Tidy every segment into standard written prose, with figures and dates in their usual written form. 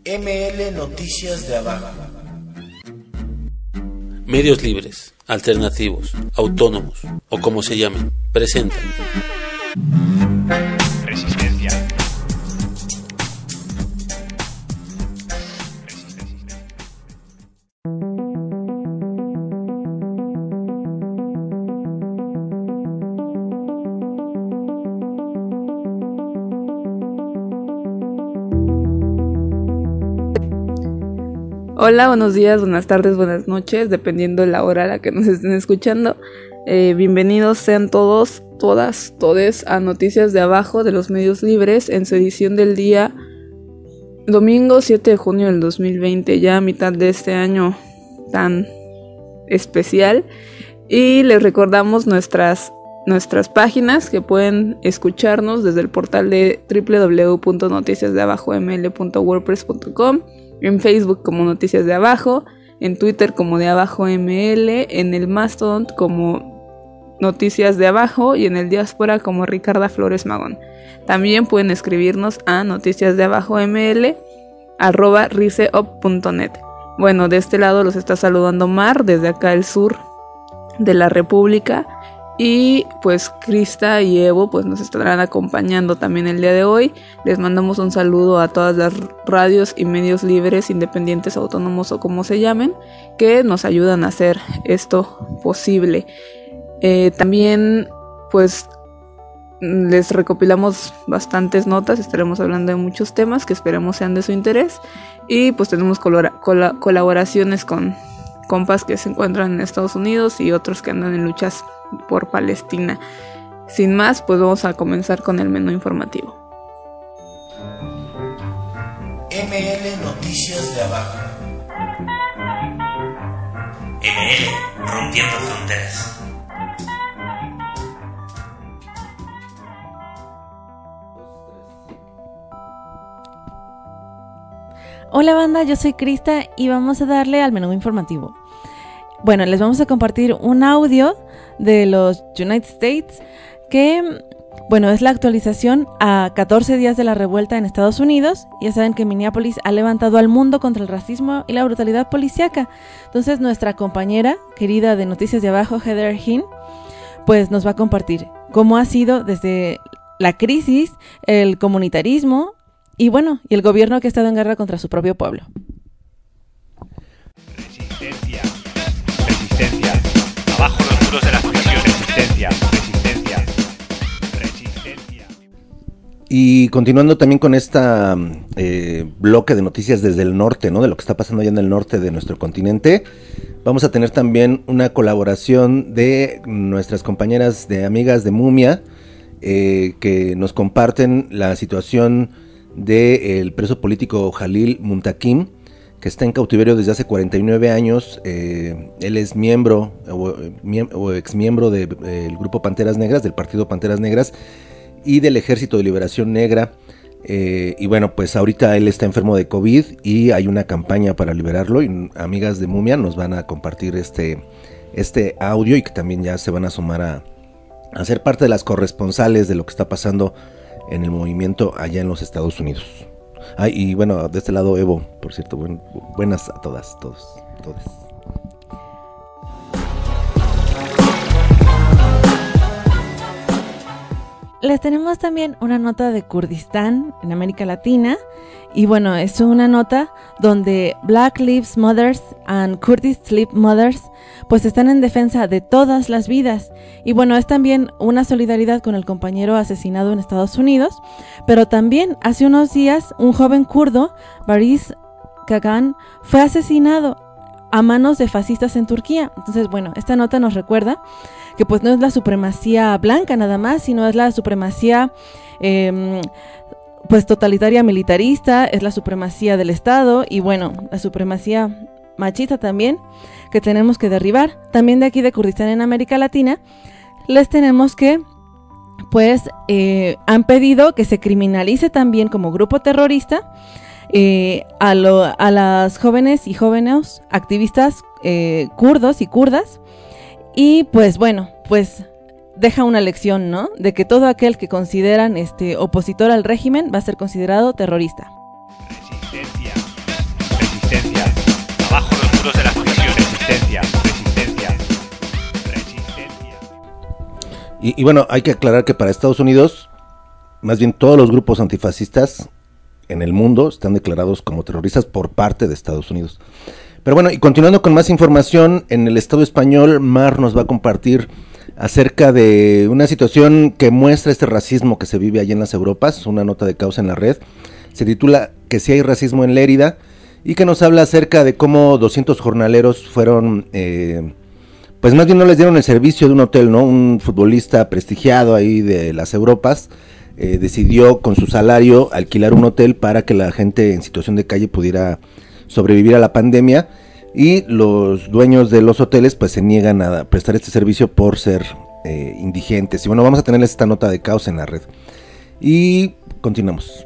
ML Noticias de Abajo. Medios libres, alternativos, autónomos o como se llamen, presentan Resistencia. Hola, buenos días, buenas tardes, buenas noches, dependiendo de la hora a la que nos estén escuchando. Bienvenidos sean todos, todas, todes a Noticias de Abajo de los Medios Libres en su edición del día domingo 7 de junio del 2020, ya a mitad de este año tan especial. Y les recordamos nuestras páginas que pueden escucharnos desde el portal de www.noticiasdeabajoml.wordpress.com, en Facebook como Noticias de Abajo, en Twitter como de Abajo ML, en el Mastodon como Noticias de Abajo y en el Diáspora como Ricarda Flores Magón. También pueden escribirnos a noticiasdeabajoml@riseop.net. Bueno, de este lado los está saludando Mar, desde acá el sur de la República. Y pues Krista y Evo pues nos estarán acompañando también el día de hoy. Les mandamos un saludo a todas las radios y medios libres, independientes, autónomos o como se llamen, que nos ayudan a hacer esto posible. También pues les recopilamos bastantes notas, estaremos hablando de muchos temas que esperemos sean de su interés. Y pues tenemos colaboraciones con compas que se encuentran en Estados Unidos y otros que andan en luchas por Palestina. Sin más, pues vamos a comenzar con el menú informativo. ML Noticias de Abajo. ML Rompiendo Fronteras. Hola banda, yo soy Krista y vamos a darle al menú informativo. Bueno, les vamos a compartir un audio de los United States que, bueno, es la actualización a 14 días de la revuelta en Estados Unidos. Ya saben que Minneapolis ha levantado al mundo contra el racismo y la brutalidad policíaca. Entonces nuestra compañera querida de Noticias de Abajo, Heather Hinn, pues nos va a compartir cómo ha sido desde la crisis, el comunitarismo y bueno, y el gobierno que ha estado en guerra contra su propio pueblo. Resistencia. Resistencia. Abajo los muros de las prisiones. Resistencia. Resistencia. Resistencia. Y continuando también con esta bloque de noticias desde el norte, ¿no? De lo que está pasando allá en el norte de nuestro continente, vamos a tener también una colaboración de nuestras compañeras de amigas de Mumia, que nos comparten la situación del preso político Jalil Muntakim, que está en cautiverio desde hace 49 años. Él es miembro o exmiembro del grupo Panteras Negras, del partido Panteras Negras y del Ejército de Liberación Negra. Y bueno, pues ahorita él está enfermo de COVID y hay una campaña para liberarlo, y amigas de Mumia nos van a compartir este audio, y que también ya se van a sumar a ser parte de las corresponsales de lo que está pasando en el movimiento allá en los Estados Unidos. Y bueno, de este lado Evo, por cierto, buenas a todas, todos. Les tenemos también una nota de Kurdistán en América Latina. Y bueno, es una nota donde Black Lives Matters and Kurdish Sleep Mothers pues están en defensa de todas las vidas. Y bueno, es también una solidaridad con el compañero asesinado en Estados Unidos. Pero también hace unos días un joven kurdo, Baris Kagan, fue asesinado a manos de fascistas en Turquía. Entonces bueno, esta nota nos recuerda que pues no es la supremacía blanca nada más, sino es la supremacía pues totalitaria militarista, es la supremacía del Estado y bueno, la supremacía machista también, que tenemos que derribar. También de aquí de Kurdistán en América Latina, les tenemos que pues han pedido que se criminalice también como grupo terrorista a las jóvenes y jóvenes activistas kurdos y kurdas. Y pues bueno, pues deja una lección, ¿no? De que todo aquel que consideran opositor al régimen va a ser considerado terrorista. Resistencia. Resistencia, resistencia, resistencia. Y bueno, hay que aclarar que para Estados Unidos, más bien todos los grupos antifascistas en el mundo están declarados como terroristas por parte de Estados Unidos. Pero bueno, y continuando con más información, en el Estado español, Mar nos va a compartir acerca de una situación que muestra este racismo que se vive allá en las Europas, una nota de Causa en la Red. Se titula Que si hay racismo en Lérida, y que nos habla acerca de cómo 200 jornaleros fueron, pues más bien no les dieron el servicio de un hotel, ¿no? Un futbolista prestigiado ahí de las Europas decidió con su salario alquilar un hotel para que la gente en situación de calle pudiera sobrevivir a la pandemia, y los dueños de los hoteles pues se niegan a prestar este servicio por ser indigentes. Y bueno, vamos a tener esta nota de Causa en la Red y continuamos.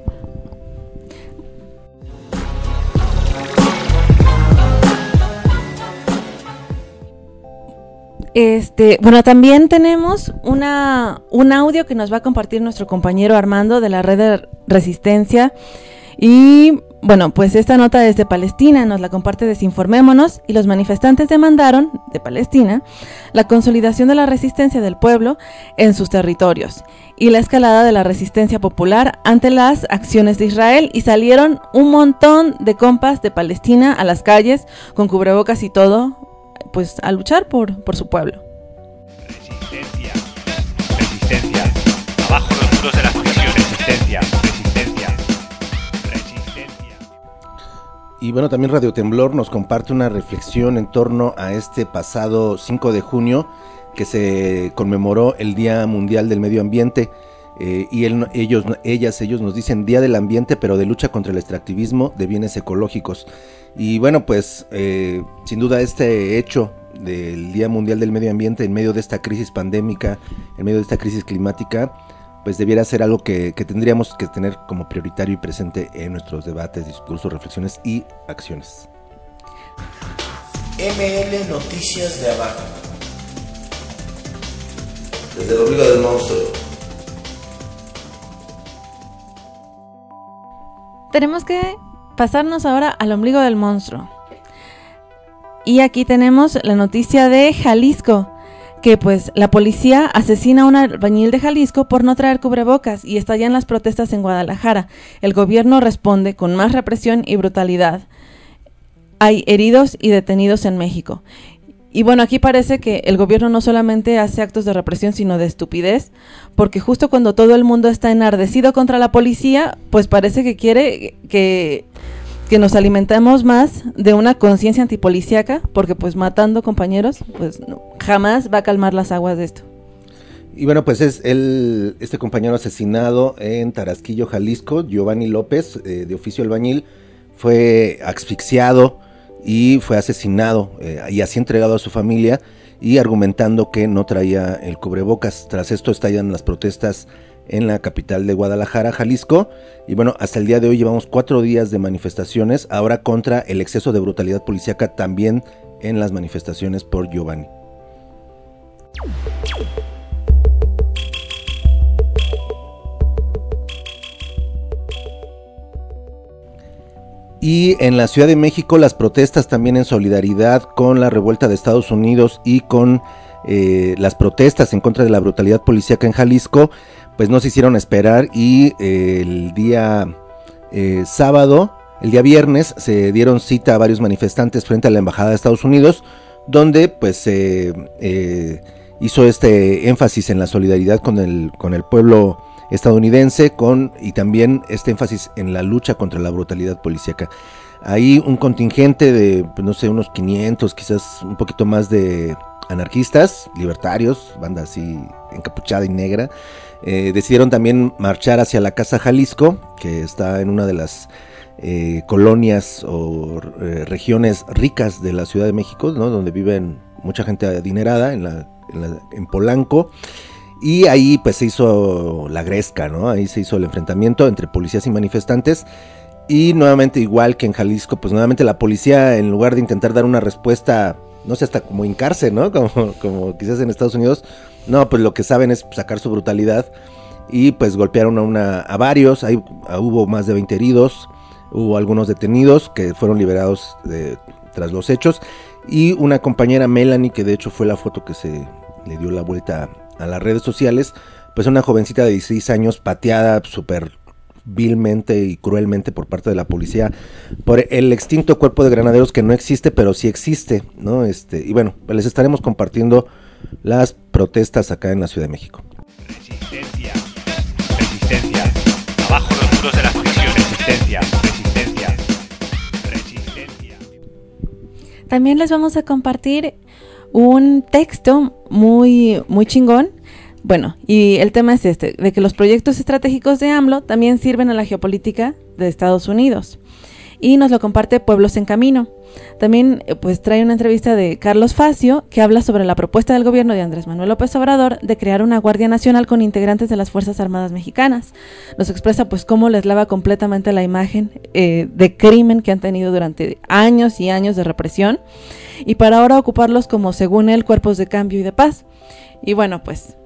Bueno, también tenemos un audio que nos va a compartir nuestro compañero Armando de la Red de Resistencia. Y bueno, pues esta nota es de Palestina, nos la comparte Desinformémonos, y los manifestantes demandaron, de Palestina, la consolidación de la resistencia del pueblo en sus territorios y la escalada de la resistencia popular ante las acciones de Israel, y salieron un montón de compas de Palestina a las calles con cubrebocas y todo, pues a luchar por su pueblo. Resistencia, resistencia, abajo los muros de las prisiones. Resistencia, resistencia, resistencia. Y bueno, también Radio Temblor nos comparte una reflexión en torno a este pasado 5 de junio que se conmemoró el Día Mundial del Medio Ambiente, y ellos nos dicen Día del Ambiente, pero de lucha contra el extractivismo de bienes ecológicos. Y bueno, pues sin duda este hecho del Día Mundial del Medio Ambiente en medio de esta crisis pandémica, en medio de esta crisis climática, pues debiera ser algo que tendríamos que tener como prioritario y presente en nuestros debates, discursos, reflexiones y acciones. ML Noticias de Abajo. Desde el ombligo del monstruo. Tenemos que pasarnos ahora al ombligo del monstruo. Y aquí tenemos la noticia de Jalisco, que pues la policía asesina a un albañil de Jalisco por no traer cubrebocas, y estallan las protestas en Guadalajara. El gobierno responde con más represión y brutalidad. Hay heridos y detenidos en México. Y bueno, aquí parece que el gobierno no solamente hace actos de represión, sino de estupidez, porque justo cuando todo el mundo está enardecido contra la policía, pues parece que quiere que nos alimentemos más de una conciencia antipolicíaca, porque pues matando compañeros, pues no, jamás va a calmar las aguas de esto. Y bueno, pues es este compañero asesinado en Tarasquillo, Jalisco, Giovanni López, de oficio albañil, fue asfixiado y fue asesinado y así entregado a su familia, y argumentando que no traía el cubrebocas. Tras esto estallan las protestas en la capital de Guadalajara, Jalisco, y bueno, hasta el día de hoy llevamos 4 días de manifestaciones, ahora contra el exceso de brutalidad policíaca también en las manifestaciones por Giovanni. Y en la Ciudad de México las protestas también en solidaridad con la revuelta de Estados Unidos y con las protestas en contra de la brutalidad policíaca en Jalisco, pues no se hicieron esperar, y el día sábado, el día viernes, se dieron cita a varios manifestantes frente a la Embajada de Estados Unidos, donde pues se hizo este énfasis en la solidaridad con el pueblo estadounidense, y también este énfasis en la lucha contra la brutalidad policíaca. Hay un contingente de, pues, no sé, unos 500, quizás un poquito más, de anarquistas, libertarios, banda así encapuchada y negra, decidieron también marchar hacia la Casa Jalisco, que está en una de las colonias o regiones ricas de la Ciudad de México, ¿no? Donde viven mucha gente adinerada, en Polanco. Y ahí pues se hizo la gresca, ¿no? Ahí se hizo el enfrentamiento entre policías y manifestantes. Y nuevamente, igual que en Jalisco, pues nuevamente la policía, en lugar de intentar dar una respuesta, no sé, hasta como hincarse, ¿no? Como quizás en Estados Unidos, no, pues lo que saben es sacar su brutalidad. Y pues golpearon a varios, ahí hubo más de 20 heridos, hubo algunos detenidos que fueron liberados tras los hechos. y una compañera, Melanie, que de hecho fue la foto que se le dio la vuelta a las redes sociales, pues una jovencita de 16 años pateada súper vilmente y cruelmente por parte de la policía por el extinto Cuerpo de Granaderos, que no existe, pero sí existe, ¿no? Y bueno, pues les estaremos compartiendo las protestas acá en la Ciudad de México. Resistencia, resistencia, abajo los muros de las prisiones. Resistencia, resistencia, resistencia. También les vamos a compartir un texto muy chingón. Bueno, y el tema es de que los proyectos estratégicos de AMLO también sirven a la geopolítica de Estados Unidos. Y nos lo comparte Pueblos en Camino. También pues trae una entrevista de Carlos Facio, que habla sobre la propuesta del gobierno de Andrés Manuel López Obrador de crear una Guardia Nacional con integrantes de las Fuerzas Armadas Mexicanas. Nos expresa pues cómo les lava completamente la imagen de crimen que han tenido durante años y años de represión, y para ahora ocuparlos como, según él, cuerpos de cambio y de paz. Y bueno, pues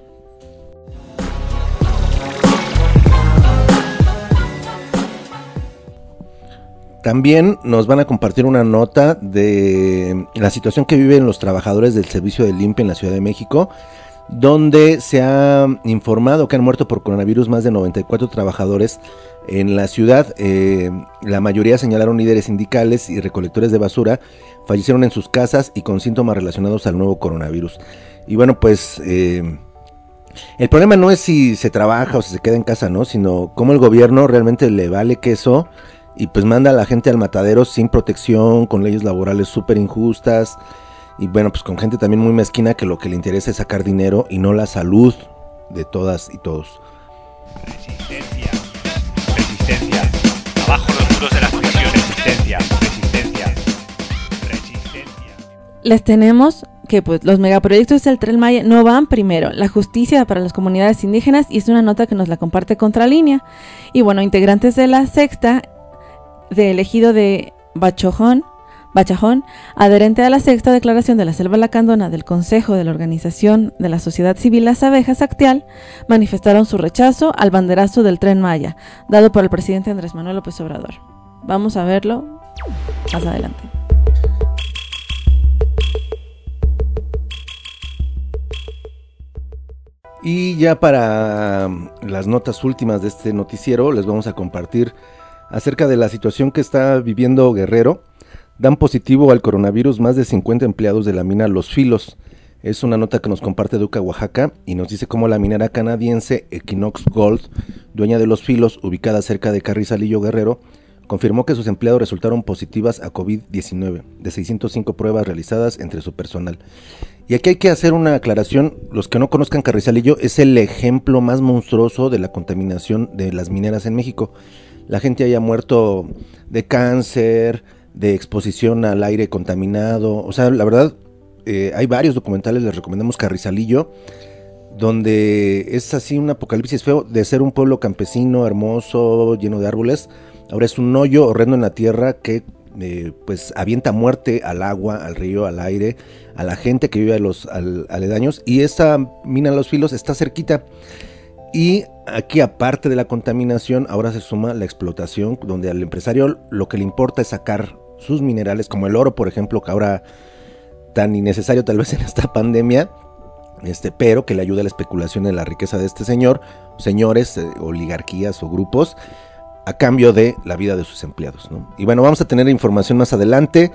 también nos van a compartir una nota de la situación que viven los trabajadores del servicio de limpia en la Ciudad de México, donde se ha informado que han muerto por coronavirus más de 94 trabajadores en la ciudad. La mayoría señalaron líderes sindicales y recolectores de basura, fallecieron en sus casas y con síntomas relacionados al nuevo coronavirus. Y bueno, pues el problema no es si se trabaja o si se queda en casa, ¿no? Sino cómo el gobierno realmente le vale queso y pues manda a la gente al matadero sin protección, con leyes laborales súper injustas, y bueno, pues con gente también muy mezquina que lo que le interesa es sacar dinero y no la salud de todas y todos. Resistencia, resistencia, abajo los muros de las prisiones. Resistencia, resistencia, resistencia. les tenemos que pues los megaproyectos del Tren Maya no van primero. La justicia para las comunidades indígenas, y es una nota que nos la comparte Contralínea. Y bueno, integrantes de la sexta del ejido de Bachajón, adherente a la sexta declaración de la Selva Lacandona del Consejo de la Organización de la Sociedad Civil Las Abejas Actial, manifestaron su rechazo al banderazo del Tren Maya, dado por el presidente Andrés Manuel López Obrador. Vamos a verlo más adelante. Y ya para las notas últimas de este noticiero les vamos a compartir acerca de la situación que está viviendo Guerrero. Dan positivo al coronavirus más de 50 empleados de la mina Los Filos. Es una nota que nos comparte Educa Oaxaca y nos dice cómo la minera canadiense Equinox Gold, dueña de Los Filos, ubicada cerca de Carrizalillo, Guerrero, confirmó que sus empleados resultaron positivas a COVID-19, de 605 pruebas realizadas entre su personal. Y aquí hay que hacer una aclaración: los que no conozcan Carrizalillo, es el ejemplo más monstruoso de la contaminación de las mineras en México. La gente haya muerto de cáncer, de exposición al aire contaminado. O sea, la verdad, hay varios documentales, les recomendamos Carrizalillo, donde es así un apocalipsis feo de ser un pueblo campesino, hermoso, lleno de árboles. Ahora es un hoyo horrendo en la tierra que pues avienta muerte al agua, al río, al aire, a la gente que vive a los aledaños. Y esta mina Los Filos está cerquita. Y aquí, aparte de la contaminación, ahora se suma la explotación, donde al empresario lo que le importa es sacar sus minerales, como el oro, por ejemplo, que ahora tan innecesario tal vez en esta pandemia, pero que le ayuda a la especulación en la riqueza de este señores, oligarquías o grupos, a cambio de la vida de sus empleados, ¿no? Y bueno, vamos a tener información más adelante.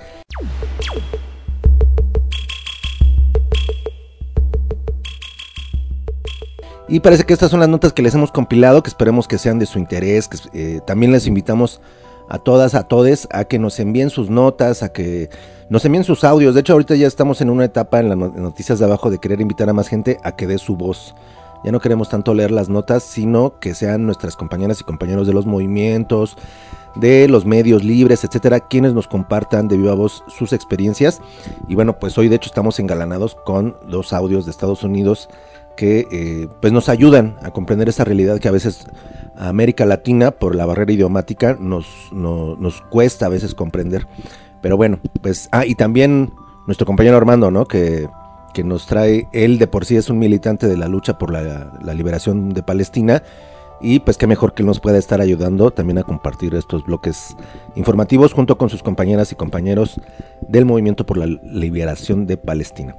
Y parece que estas son las notas que les hemos compilado, que esperemos que sean de su interés. Que también les invitamos a todas, a todes, a que nos envíen sus notas, a que nos envíen sus audios. De hecho, ahorita ya estamos en una etapa en las noticias de abajo de querer invitar a más gente a que dé su voz. Ya no queremos tanto leer las notas, sino que sean nuestras compañeras y compañeros de los movimientos, de los medios libres, etcétera, quienes nos compartan de viva voz sus experiencias. Y bueno, pues hoy de hecho estamos engalanados con los audios de Estados Unidos que pues nos ayudan a comprender esa realidad que a veces a América Latina, por la barrera idiomática, nos cuesta a veces comprender. Pero bueno, pues y también nuestro compañero Armando, ¿no? Que nos trae, él de por sí es un militante de la lucha por la liberación de Palestina, y pues qué mejor que él nos pueda estar ayudando también a compartir estos bloques informativos junto con sus compañeras y compañeros del Movimiento por la Liberación de Palestina.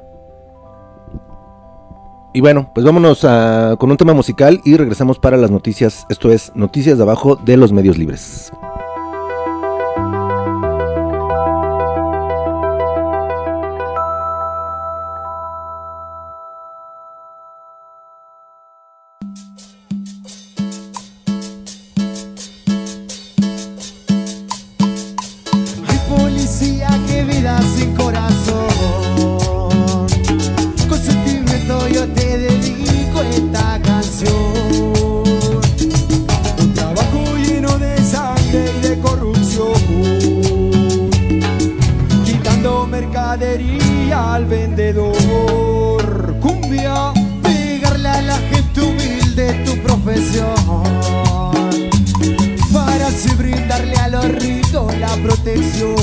Y bueno, pues vámonos con un tema musical y regresamos para las noticias. Esto es Noticias de Abajo de los Medios Libres. Ay, policía, qué vida sin corazón. Con sentimiento yo te dedico esta canción. Un trabajo lleno de sangre y de corrupción, quitando mercadería al vendedor. Cumbia, pegarle a la gente humilde tu profesión, para así brindarle a los ricos la protección,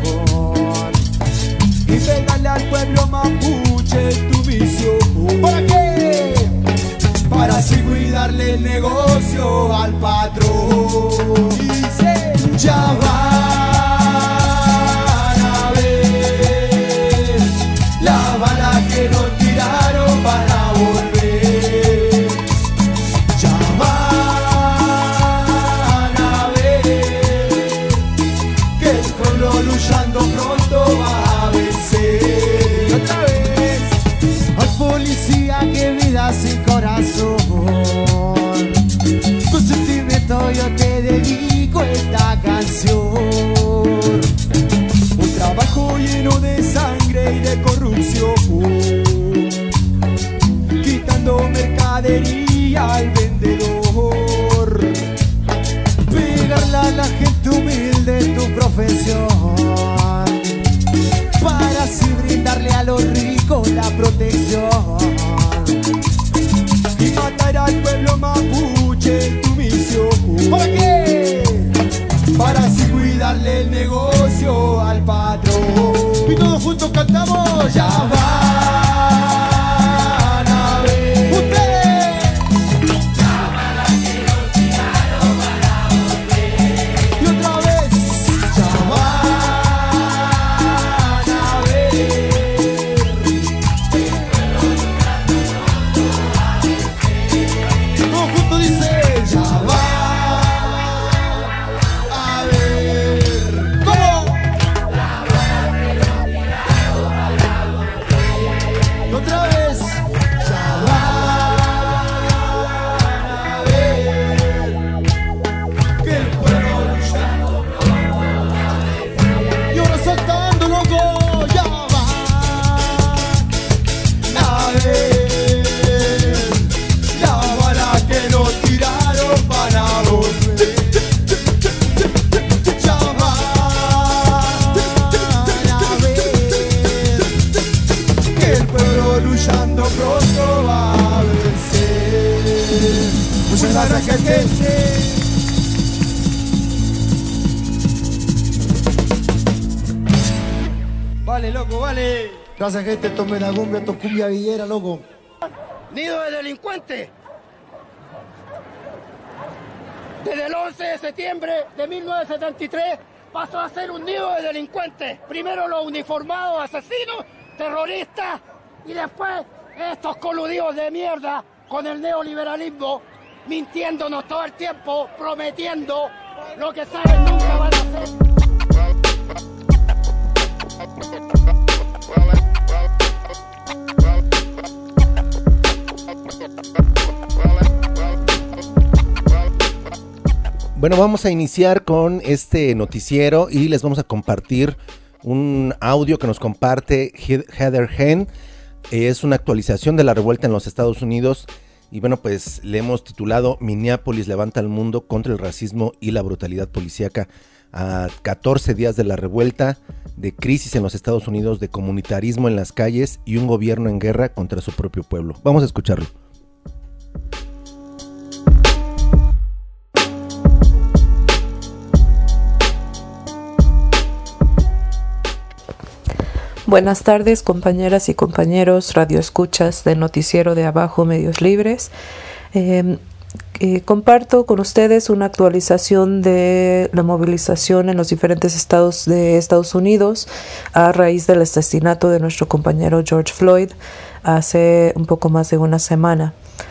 y pegarle al pueblo mapuche tu misión. ¿Para qué? Para así cuidarle el negocio al patrón. Dice, ya van a ver la bala que nos tiraron para volver. Ya van a ver que el pueblo luchando pronto va a vencer. Otra vez, al policía que vida sin corazón, con sentimiento yo te dedico esta canción. Un trabajo lleno de sangre y de corrupción, quitando mercadería al vendedor, pegarle a la gente humilde tu profesión, para así brindarle a los ricos la protección, y matar al pueblo mapuche tu misión. ¿Para qué? Para así cuidarle el negocio al patrón. Y todos juntos cantamos, ya van a ver ustedes. La bala que nos tiraron para volver. Y otra vez, ya van a ver. Todos juntos dice, ya van a ver. ¿Cómo? Y otra vez, ya van a ver que el pueblo luchando. Y ahora saltando loco, ya van a ver la bala que nos tiraron para volver. Ya van a ver que el pueblo luchando pronto va a vencer. Muchas gracias, gente. Vale, loco, vale. Gracias, gente. Tome la cumbia, esto es cumbia villera, loco. Nido de delincuentes. Desde el 11 de septiembre de 1973 pasó a ser un nido de delincuentes. Primero los uniformados, asesinos, terroristas, y después estos coludidos de mierda con el neoliberalismo, mintiéndonos todo el tiempo, prometiendo lo que saben nunca van a hacer. Bueno, vamos a iniciar con este noticiero y les vamos a compartir un audio que nos comparte Heather Hen. Es una actualización de la revuelta en los Estados Unidos y bueno, pues le hemos titulado Minneapolis levanta al mundo contra el racismo y la brutalidad policíaca. A 14 días de la revuelta, de crisis en los Estados Unidos, de comunitarismo en las calles y un gobierno en guerra contra su propio pueblo. Vamos a escucharlo. Buenas tardes, compañeras y compañeros radioescuchas del noticiero de Abajo Medios Libres. comparto con ustedes una actualización de la movilización en los diferentes estados de Estados Unidos a raíz del asesinato de nuestro compañero George Floyd hace un poco más de una semana.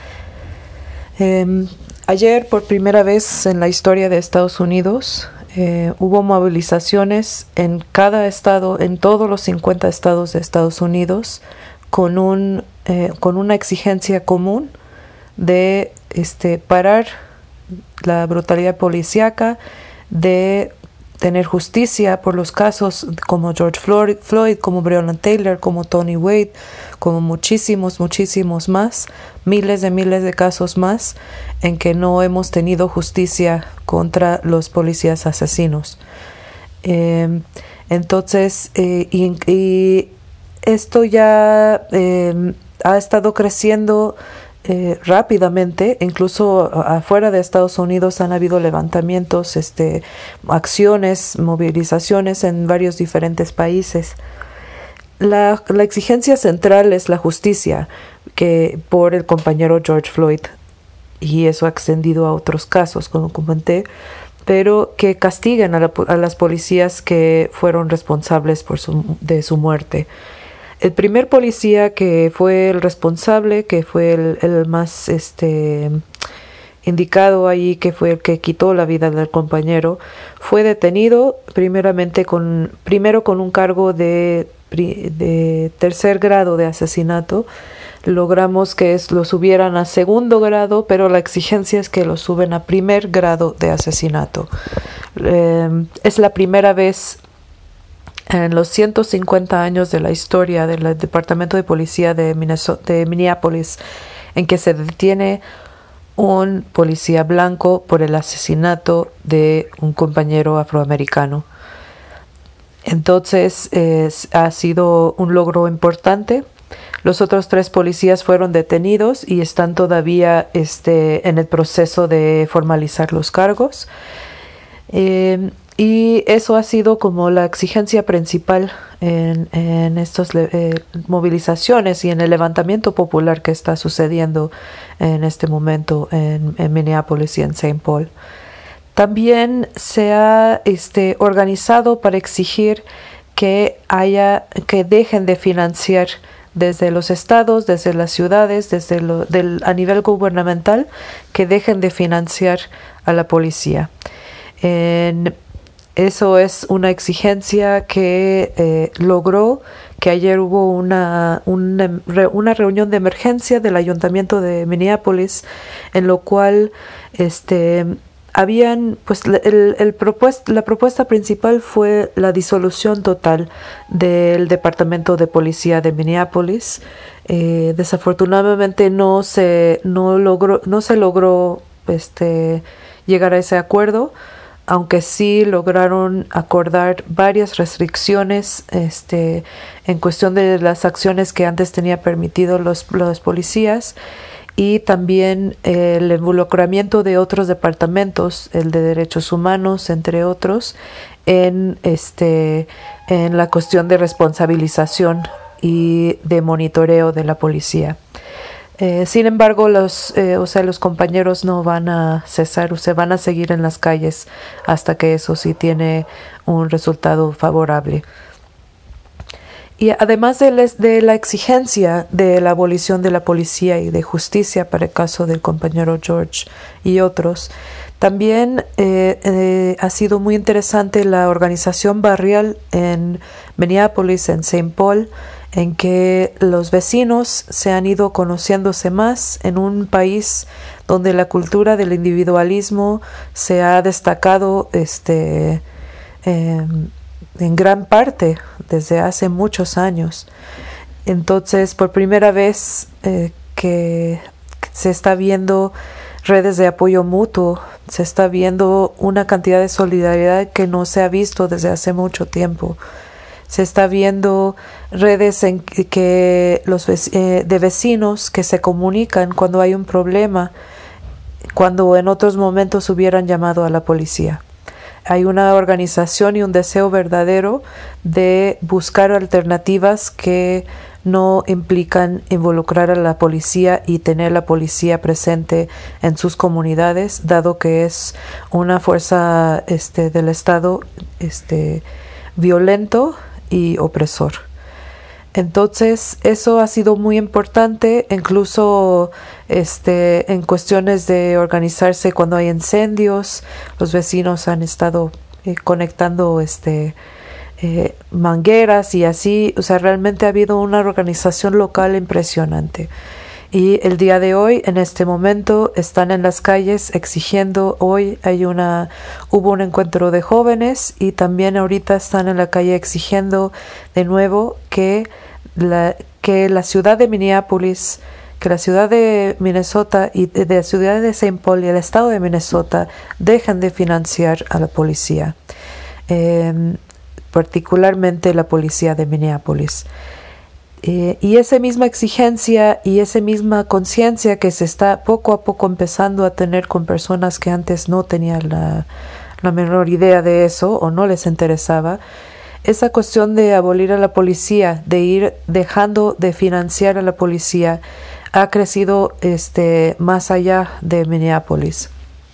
Ayer, por primera vez en la historia de Estados Unidos, hubo movilizaciones en cada estado, en todos los 50 estados de Estados Unidos, con una exigencia común de parar la brutalidad policíaca, de tener justicia por los casos como George Floyd, como Breonna Taylor, como Tony Wade, como muchísimos más, miles de casos más en que no hemos tenido justicia contra los policías asesinos. Entonces, y esto ya ha estado creciendo rápidamente. Incluso afuera de Estados Unidos han habido levantamientos, acciones, movilizaciones en varios diferentes países. La exigencia central es la justicia por el compañero George Floyd, y eso ha extendido a otros casos, como comenté, pero que castiguen a las policías que fueron responsables de su muerte. El primer policía que fue el responsable, que fue el más indicado ahí, que fue el que quitó la vida del compañero, fue detenido primero con un cargo de tercer grado de asesinato. Logramos que lo subieran a segundo grado, pero la exigencia es que lo suben a primer grado de asesinato. Es la primera vez en los 150 años de la historia del Departamento de Policía de Minneapolis en que se detiene un policía blanco por el asesinato de un compañero afroamericano. Entonces ha sido un logro importante. Los otros 3 policías fueron detenidos y están todavía en el proceso de formalizar los cargos. Y eso ha sido como la exigencia principal en estas movilizaciones y en el levantamiento popular que está sucediendo en este momento en Minneapolis y en St. Paul. También se ha organizado para exigir que dejen de financiar desde los estados, desde las ciudades, a nivel gubernamental, que dejen de financiar a la policía. Eso es una exigencia que logró que ayer hubo una reunión de emergencia del Ayuntamiento de Minneapolis, en lo cual la propuesta principal fue la disolución total del Departamento de Policía de Minneapolis. Desafortunadamente no se logró llegar a ese acuerdo, aunque sí lograron acordar varias restricciones en cuestión de las acciones que antes tenía permitido los policías, y también el involucramiento de otros departamentos, el de derechos humanos, entre otros, en la cuestión de responsabilización y de monitoreo de la policía. Sin embargo, los compañeros no van a cesar, se van a seguir en las calles hasta que eso sí tiene un resultado favorable. Y además de la exigencia de la abolición de la policía y de justicia para el caso del compañero George y otros, también ha sido muy interesante la organización barrial en Minneapolis, en St. Paul, en que los vecinos se han ido conociéndose más en un país donde la cultura del individualismo se ha destacado en gran parte desde hace muchos años. Entonces, por primera vez que se está viendo redes de apoyo mutuo, se está viendo una cantidad de solidaridad que no se ha visto desde hace mucho tiempo. Se está viendo redes de vecinos que se comunican cuando hay un problema, cuando en otros momentos hubieran llamado a la policía. hay una organización y un deseo verdadero de buscar alternativas que no implican involucrar a la policía y tener la policía presente en sus comunidades, dado que es una fuerza del Estado violento y opresor. Entonces, eso ha sido muy importante, incluso en cuestiones de organizarse cuando hay incendios. Los vecinos han estado conectando mangueras y así. O sea, realmente ha habido una organización local impresionante. Y el día de hoy, en este momento, están en las calles exigiendo. Hoy hubo un encuentro de jóvenes y también ahorita están en la calle exigiendo de nuevo que la ciudad de Minneapolis, que la ciudad de Minnesota y de la ciudad de St. Paul y el estado de Minnesota dejen de financiar a la policía, particularmente la policía de Minneapolis. Y esa misma exigencia y esa misma conciencia que se está poco a poco empezando a tener con personas que antes no tenían la menor idea de eso o no les interesaba, esa cuestión de abolir a la policía, de ir dejando de financiar a la policía, ha crecido más allá de Minneapolis.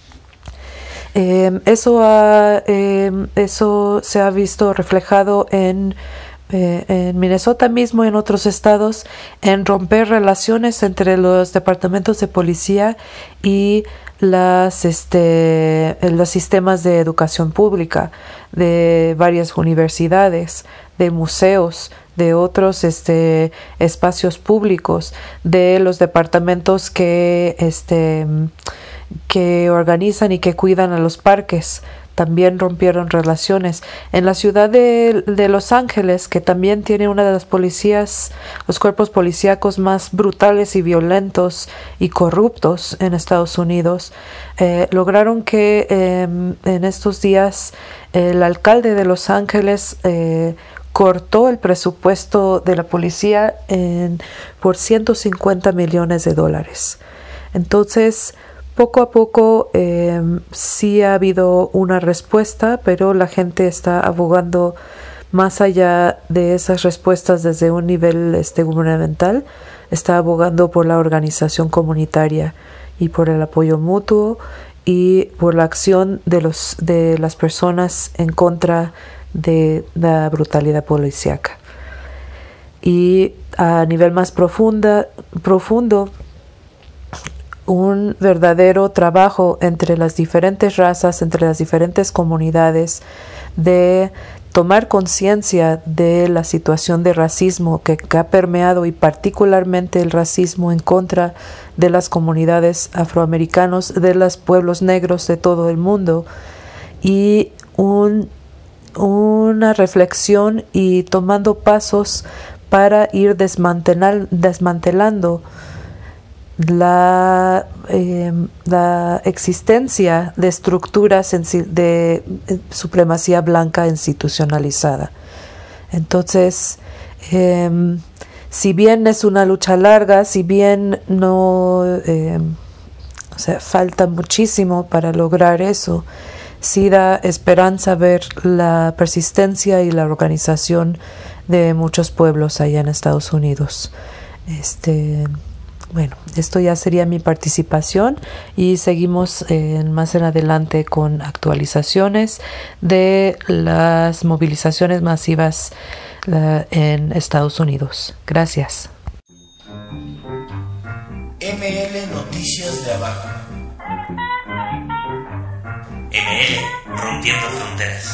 Eso se ha visto reflejado en Minnesota mismo y en otros estados, en romper relaciones entre los departamentos de policía y los sistemas de educación pública de varias universidades, de museos, de otros espacios públicos, de los departamentos que organizan y que cuidan a los parques. También rompieron relaciones. En la ciudad de Los Ángeles, que también tiene una de las los cuerpos policíacos más brutales y violentos y corruptos en Estados Unidos, lograron que en estos días el alcalde de Los Ángeles cortó el presupuesto de la policía por $150 millones. Entonces, poco a poco sí ha habido una respuesta, pero la gente está abogando más allá de esas respuestas desde un nivel gubernamental. Está abogando por la organización comunitaria y por el apoyo mutuo y por la acción de las personas en contra de la brutalidad policíaca. Y a nivel más profundo, un verdadero trabajo entre las diferentes razas, entre las diferentes comunidades, de tomar conciencia de la situación de racismo que ha permeado, y particularmente el racismo en contra de las comunidades afroamericanos, de los pueblos negros de todo el mundo, y una reflexión y tomando pasos para ir desmantelando la existencia de estructuras de supremacía blanca institucionalizada. Entonces, si bien es una lucha larga, si bien falta muchísimo para lograr eso, sí da esperanza ver la persistencia y la organización de muchos pueblos allá en Estados Unidos. Bueno, esto ya sería mi participación y seguimos más en adelante con actualizaciones de las movilizaciones masivas en Estados Unidos. Gracias. ML Noticias de Abajo. ML Rompiendo Fronteras.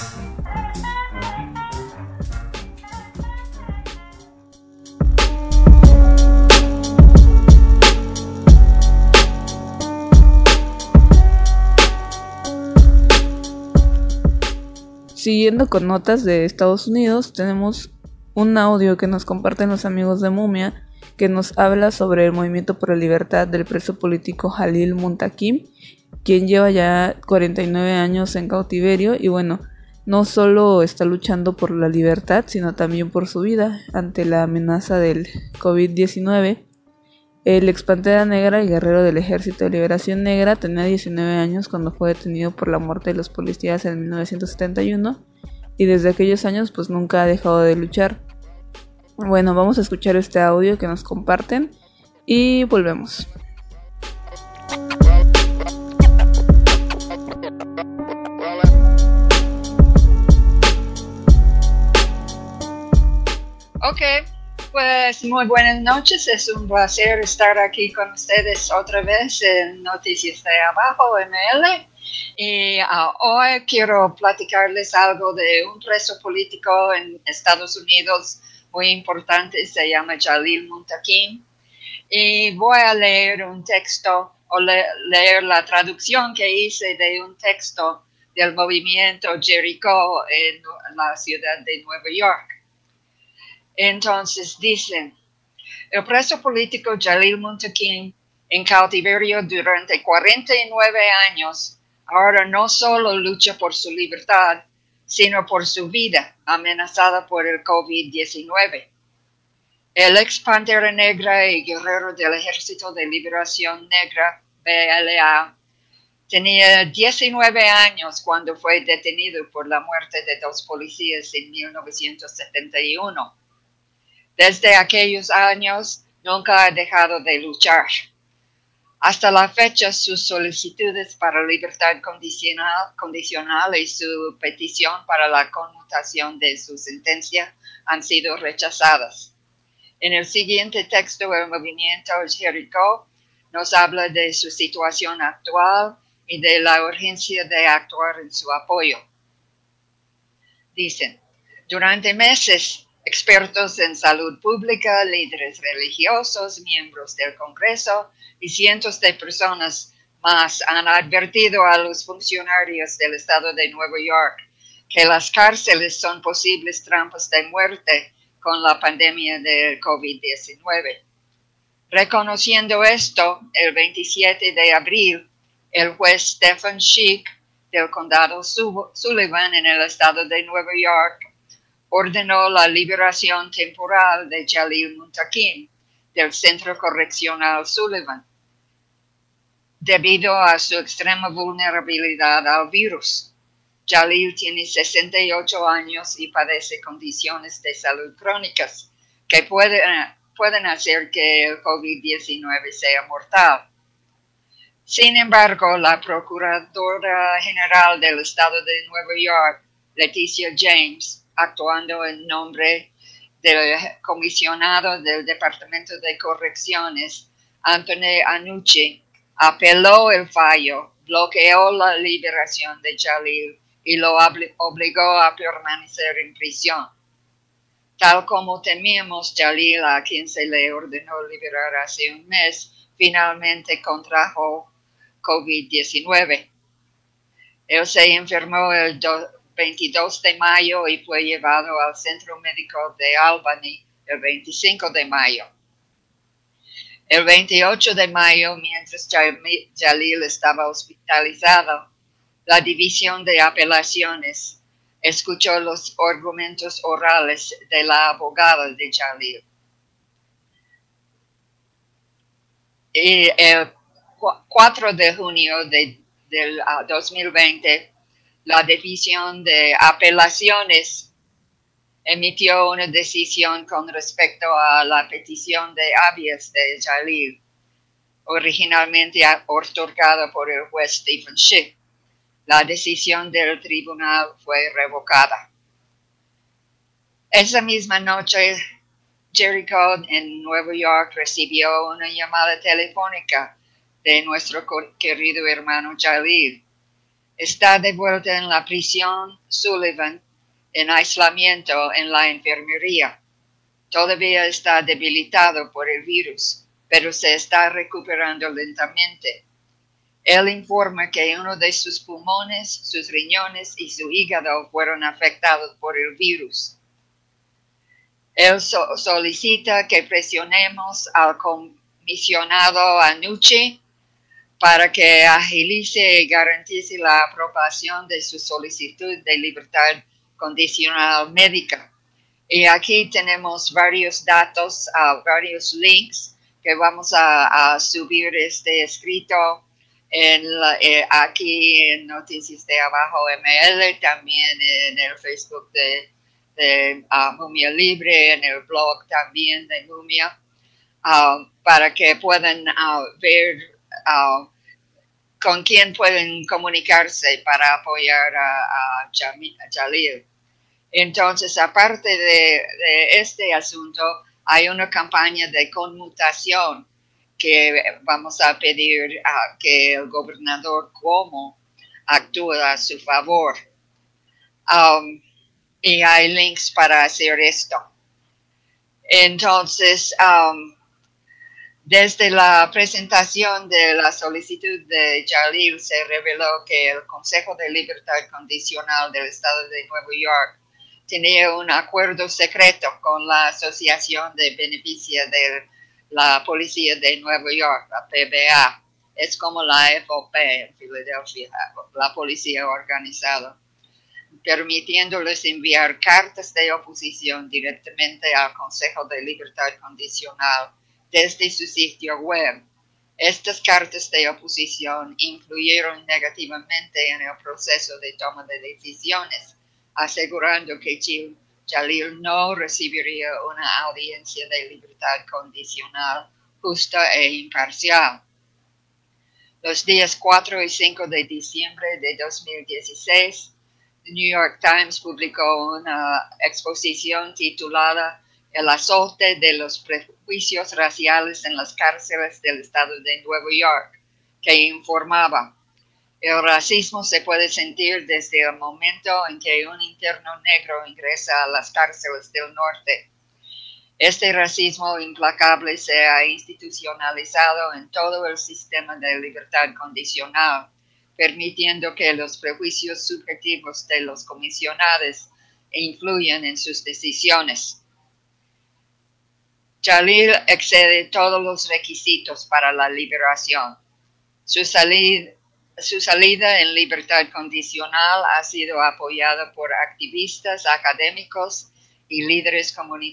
Siguiendo con notas de Estados Unidos, tenemos un audio que nos comparten los amigos de Mumia, que nos habla sobre el movimiento por la libertad del preso político Jalil Muntakim, quien lleva ya 49 años en cautiverio y bueno, no solo está luchando por la libertad, sino también por su vida ante la amenaza del COVID-19. El ex Pantera Negra y guerrero del Ejército de Liberación Negra tenía 19 años cuando fue detenido por la muerte de los policías en 1971 y desde aquellos años pues nunca ha dejado de luchar. Bueno, vamos a escuchar este audio que nos comparten y volvemos. Ok, pues muy buenas noches, es un placer estar aquí con ustedes otra vez en Noticias de Abajo, ML. Y hoy quiero platicarles algo de un preso político en Estados Unidos muy importante, se llama Jalil Muntaqim. Y voy a leer un texto o leer la traducción que hice de un texto del movimiento Jericho en la ciudad de Nueva York. Entonces dicen, el preso político Jalil Muntaqim en cautiverio durante 49 años, ahora no solo lucha por su libertad, sino por su vida amenazada por el COVID-19. El ex Pantera Negra y guerrero del Ejército de Liberación Negra, BLA, tenía 19 años cuando fue detenido por la muerte de 2 policías en 1971. Desde aquellos años nunca ha dejado de luchar. Hasta la fecha, sus solicitudes para libertad condicional y su petición para la conmutación de su sentencia han sido rechazadas. En el siguiente texto, el movimiento Jericho nos habla de su situación actual y de la urgencia de actuar en su apoyo. Dicen, durante meses, expertos en salud pública, líderes religiosos, miembros del Congreso y cientos de personas más han advertido a los funcionarios del estado de Nueva York que las cárceles son posibles trampas de muerte con la pandemia del COVID-19. Reconociendo esto, el 27 de abril, el juez Stephen Schick del condado Sullivan en el estado de Nueva York ordenó la liberación temporal de Jalil Muntaqim del Centro Correccional Sullivan debido a su extrema vulnerabilidad al virus. Jalil tiene 68 años y padece condiciones de salud crónicas que pueden hacer que el COVID-19 sea mortal. Sin embargo, la Procuradora General del Estado de Nueva York, Leticia James, actuando en nombre del comisionado del Departamento de Correcciones, Anthony Annucci, apeló el fallo, bloqueó la liberación de Jalil y lo obligó a permanecer en prisión. Tal como temíamos, Jalil, a quien se le ordenó liberar hace un mes, finalmente contrajo COVID-19. Él se enfermó el 22 de mayo y fue llevado al Centro Médico de Albany el 25 de mayo. El 28 de mayo, mientras Jalil estaba hospitalizado, la División de Apelaciones escuchó los argumentos orales de la abogada de Jalil. Y el 4 de junio del 2020, la División de Apelaciones emitió una decisión con respecto a la petición de habeas de Jalil, originalmente otorgada por el juez Stephen Schick. La decisión del tribunal fue revocada. Esa misma noche, Jericho en Nueva York recibió una llamada telefónica de nuestro querido hermano Jalil. Está de vuelta en la prisión Sullivan en aislamiento en la enfermería. Todavía está debilitado por el virus, pero se está recuperando lentamente. Él informa que uno de sus pulmones, sus riñones y su hígado fueron afectados por el virus. Él solicita que presionemos al comisionado Annucci para que agilice y garantice la aprobación de su solicitud de libertad condicional médica. Y aquí tenemos varios datos, varios links que vamos a subir este escrito aquí en Noticias de Abajo ML, también en el Facebook de Mumia Libre, en el blog también de Mumia, para que puedan ver con quién pueden comunicarse para apoyar a Jalil. Entonces, aparte de este asunto, hay una campaña de conmutación que vamos a pedir que el gobernador Cuomo actúe a su favor. Y hay links para hacer esto. Entonces, desde la presentación de la solicitud de Jalil se reveló que el Consejo de Libertad Condicional del Estado de Nueva York tenía un acuerdo secreto con la Asociación de Beneficia de la Policía de Nueva York, la PBA. Es como la FOP en Filadelfia, la Policía Organizada, permitiéndoles enviar cartas de oposición directamente al Consejo de Libertad Condicional desde su sitio web. Estas cartas de oposición influyeron negativamente en el proceso de toma de decisiones, asegurando que Jalil no recibiría una audiencia de libertad condicional justa e imparcial. Los días 4 y 5 de diciembre de 2016, The New York Times publicó una exposición titulada El azote de los prejuicios raciales en las cárceles del estado de Nueva York, que informaba: el racismo se puede sentir desde el momento en que un interno negro ingresa a las cárceles del norte. Este racismo implacable se ha institucionalizado en todo el sistema de libertad condicional, permitiendo que los prejuicios subjetivos de los comisionados influyan en sus decisiones. Jalil excede todos los requisitos para la liberación. Su salida en libertad condicional ha sido apoyada por activistas, académicos y líderes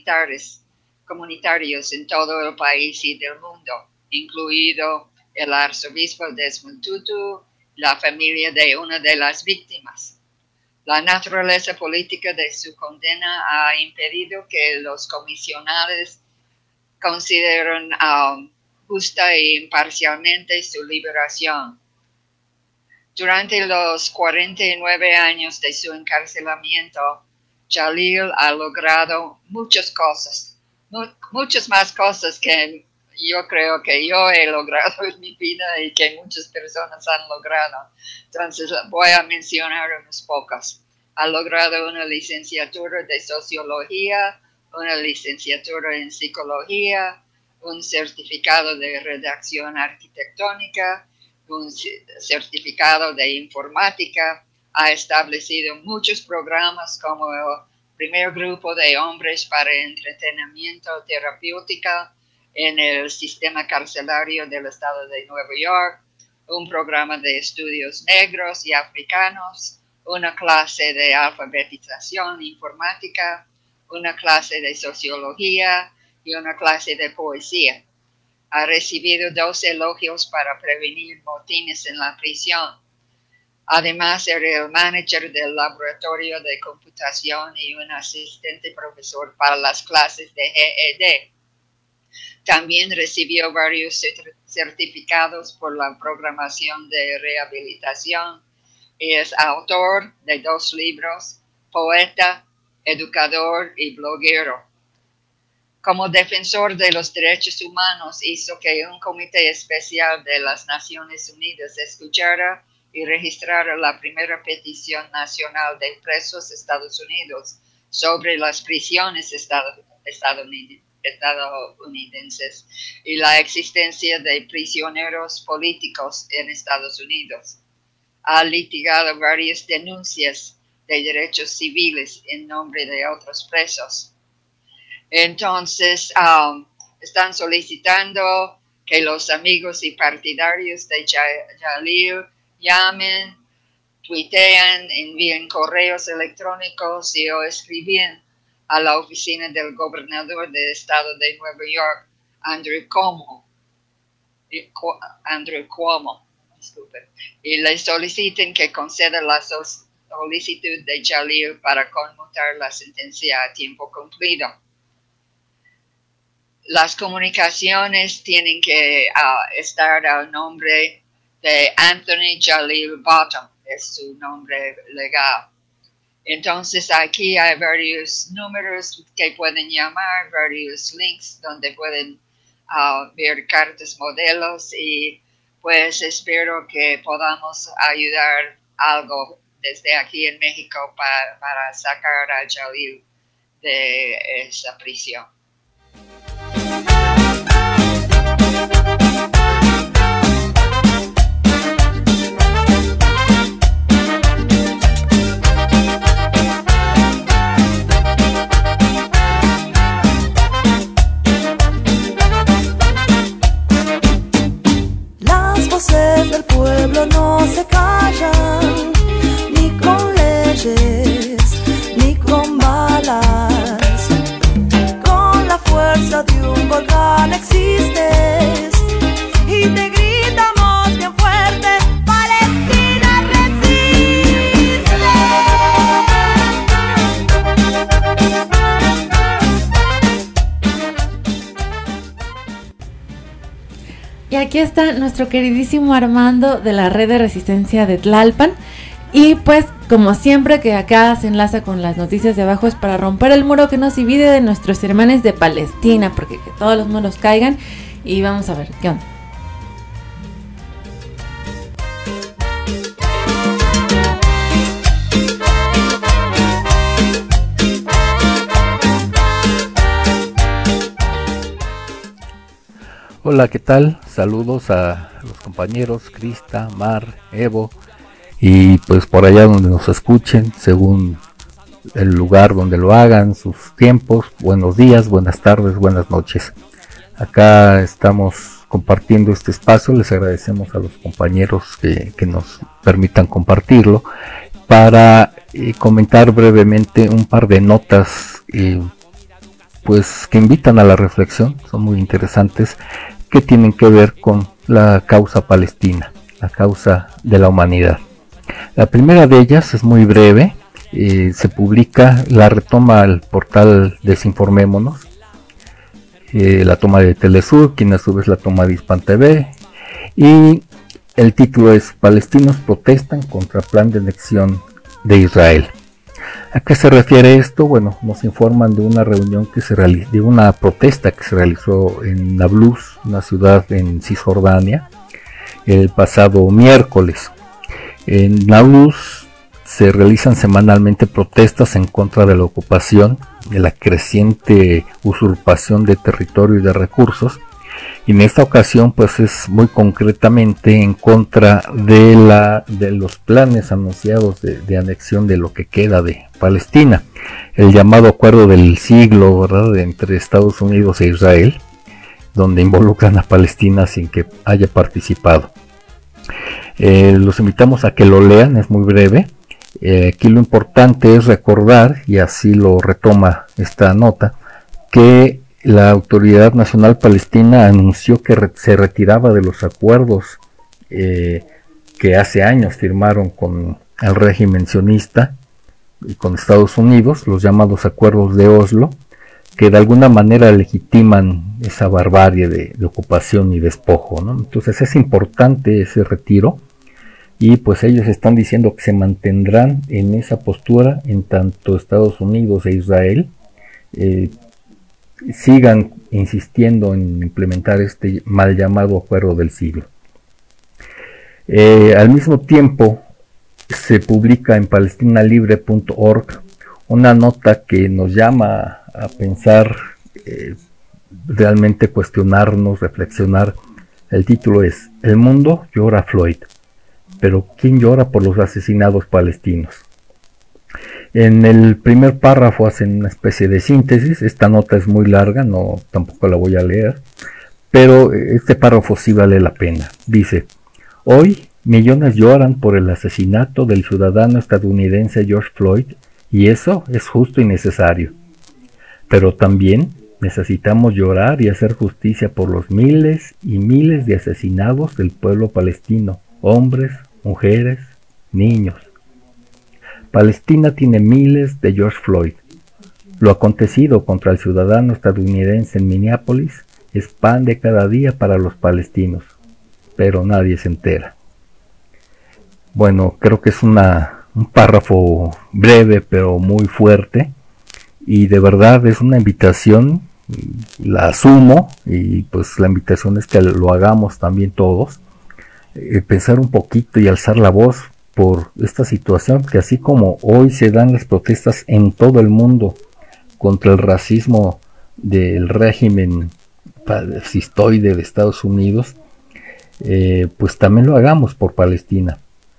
comunitarios en todo el país y del mundo, incluido el arzobispo Desmond Tutu, la familia de una de las víctimas. La naturaleza política de su condena ha impedido que los comisionados consideren justa e imparcialmente su liberación. Durante los 49 años de su encarcelamiento, Jalil ha logrado muchas cosas, muchas más cosas que yo creo que yo he logrado en mi vida y que muchas personas han logrado. Entonces voy a mencionar unas pocas. Ha logrado una licenciatura de Sociología, una licenciatura en Psicología, un certificado de redacción arquitectónica, un certificado de informática. Ha establecido muchos programas como el primer grupo de hombres para entretenimiento terapéutico en el sistema carcelario del estado de Nueva York, un programa de estudios negros y africanos, una clase de alfabetización informática, una clase de sociología y una clase de poesía. Ha recibido 2 elogios para prevenir motines en la prisión. Además, era el manager del laboratorio de computación y un asistente profesor para las clases de GED. También recibió varios certificados por la programación de rehabilitación y es autor de 2 libros, poeta, educador y bloguero. Como defensor de los derechos humanos, hizo que un comité especial de las Naciones Unidas escuchara y registrara la primera petición nacional de presos de Estados Unidos sobre las prisiones estadounidenses y la existencia de prisioneros políticos en Estados Unidos. Ha litigado varias denuncias de derechos civiles en nombre de otros presos. Entonces, están solicitando que los amigos y partidarios de Jalil llamen, tuitean, envíen correos electrónicos o escriben a la oficina del gobernador del estado de Nueva York, Andrew Cuomo, Andrew Cuomo, disculpe, y le soliciten que conceda la solicitud de Jalil para conmutar la sentencia a tiempo cumplido. Las comunicaciones tienen que estar al nombre de Anthony Jalil Bottom, es su nombre legal. Entonces aquí hay varios números que pueden llamar, varios links donde pueden ver cartas modelos y pues espero que podamos ayudar algo desde aquí en México para sacar a Jalil de esa prisión. Las voces del pueblo no se callan, ni con leyes, ni con balas. Con la fuerza de un volcán existes y te gritamos bien fuerte: Palestina resiste. Y aquí está nuestro queridísimo Armando de la Red de Resistencia de Tlalpan. Y pues, como siempre, que acá se enlaza con las noticias de abajo, es para romper el muro que nos divide de nuestros hermanos de Palestina, porque que todos los muros caigan. Y vamos a ver qué onda. Hola, ¿qué tal? Saludos a los compañeros Krista, Mar, Evo y pues por allá donde nos escuchen, según el lugar donde lo hagan, sus tiempos. Buenos días, buenas tardes, buenas noches. Acá estamos compartiendo este espacio. Les agradecemos a los compañeros que nos permitan compartirlo para comentar brevemente un par de notas pues que invitan a la reflexión. Son muy interesantes, que tienen que ver con la causa palestina, la causa de la humanidad. La primera de ellas es muy breve, se publica, la retoma al portal Desinformémonos, la toma de Telesur, quien a su vez la toma de Hispan TV, y el título es: Palestinos protestan contra plan de anexión de Israel. ¿A qué se refiere esto? Bueno, nos informan de una reunión de una protesta que se realizó en Nablus, una ciudad en Cisjordania, el pasado miércoles. En Nablus se realizan semanalmente protestas en contra de la ocupación, de la creciente usurpación de territorio y de recursos. Y en esta ocasión pues es muy concretamente en contra de los planes anunciados de anexión de lo que queda de Palestina, el llamado acuerdo del siglo, ¿verdad?, entre Estados Unidos e Israel, donde involucran a Palestina sin que haya participado. Los invitamos a que lo lean, es muy breve. Aquí lo importante es recordar, y así lo retoma esta nota, que la Autoridad Nacional Palestina anunció que se retiraba de los acuerdos que hace años firmaron con el régimen sionista y con Estados Unidos, los llamados acuerdos de Oslo, que de alguna manera legitiman esa barbarie de ocupación y despojo, ¿no? Entonces es importante ese retiro, y pues ellos están diciendo que se mantendrán en esa postura en tanto Estados Unidos e Israel sigan insistiendo en implementar este mal llamado acuerdo del siglo. Al mismo tiempo se publica en palestinalibre.org una nota que nos llama a pensar, realmente cuestionarnos, reflexionar. El título es: El mundo llora a Floyd, pero ¿quién llora por los asesinados palestinos? En el primer párrafo hacen una especie de síntesis. Esta nota es muy larga, tampoco la voy a leer, pero este párrafo sí vale la pena. Dice: hoy millones lloran por el asesinato del ciudadano estadounidense George Floyd, y eso es justo y necesario. Pero también Necesitamos llorar y hacer justicia por los miles y miles de asesinados del pueblo palestino, hombres, mujeres, niños. Palestina tiene miles de George Floyd. Lo acontecido contra el ciudadano estadounidense en Minneapolis es pan de cada día para los palestinos, pero nadie se entera. Bueno, creo que es un párrafo breve pero muy fuerte, y de verdad es una invitación, la asumo, y pues la invitación es que lo hagamos también todos, pensar un poquito y alzar la voz por esta situación, que así como hoy se dan las protestas en todo el mundo contra el racismo del régimen fascistoide de Estados Unidos, pues también lo hagamos por Palestina.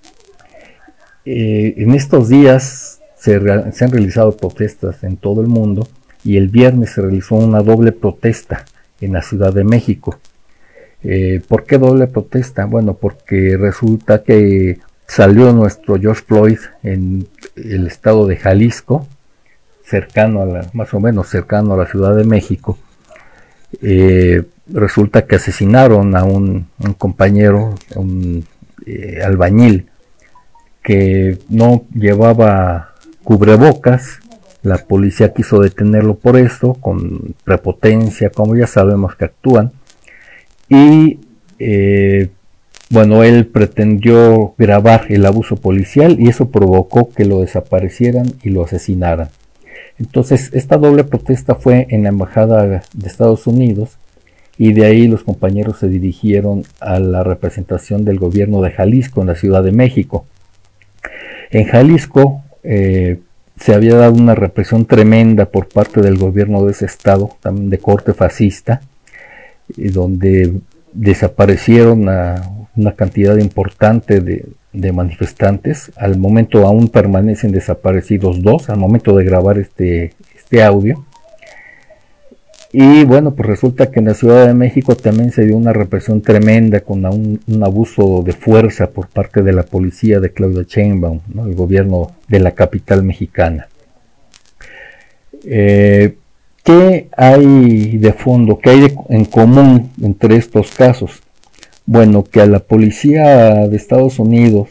En estos días se han realizado protestas en todo el mundo, y el viernes se realizó una doble protesta en la Ciudad de México. ¿Por qué doble protesta? Bueno, porque resulta que salió nuestro George Floyd en el estado de Jalisco, más o menos cercano a la Ciudad de México. Resulta que asesinaron a un compañero, un albañil, que no llevaba cubrebocas. La policía quiso detenerlo por esto, con prepotencia, como ya sabemos que actúan, y bueno, él pretendió grabar el abuso policial y eso provocó que lo desaparecieran y lo asesinaran. Entonces, esta doble protesta fue en la embajada de Estados Unidos, y de ahí los compañeros se dirigieron a la representación del gobierno de Jalisco en la Ciudad de México. En Jalisco se había dado una represión tremenda por parte del gobierno de ese estado, también de corte fascista, donde desaparecieron a una cantidad importante de manifestantes. Al momento aún permanecen desaparecidos 2, al momento de grabar este audio. Y bueno, pues resulta que en la Ciudad de México también se dio una represión tremenda con un abuso de fuerza por parte de la policía de Claudia Sheinbaum, ¿no? El gobierno de la capital mexicana. ¿Qué hay de fondo? ¿Qué hay en común entre estos casos? Bueno, que a la policía de Estados Unidos,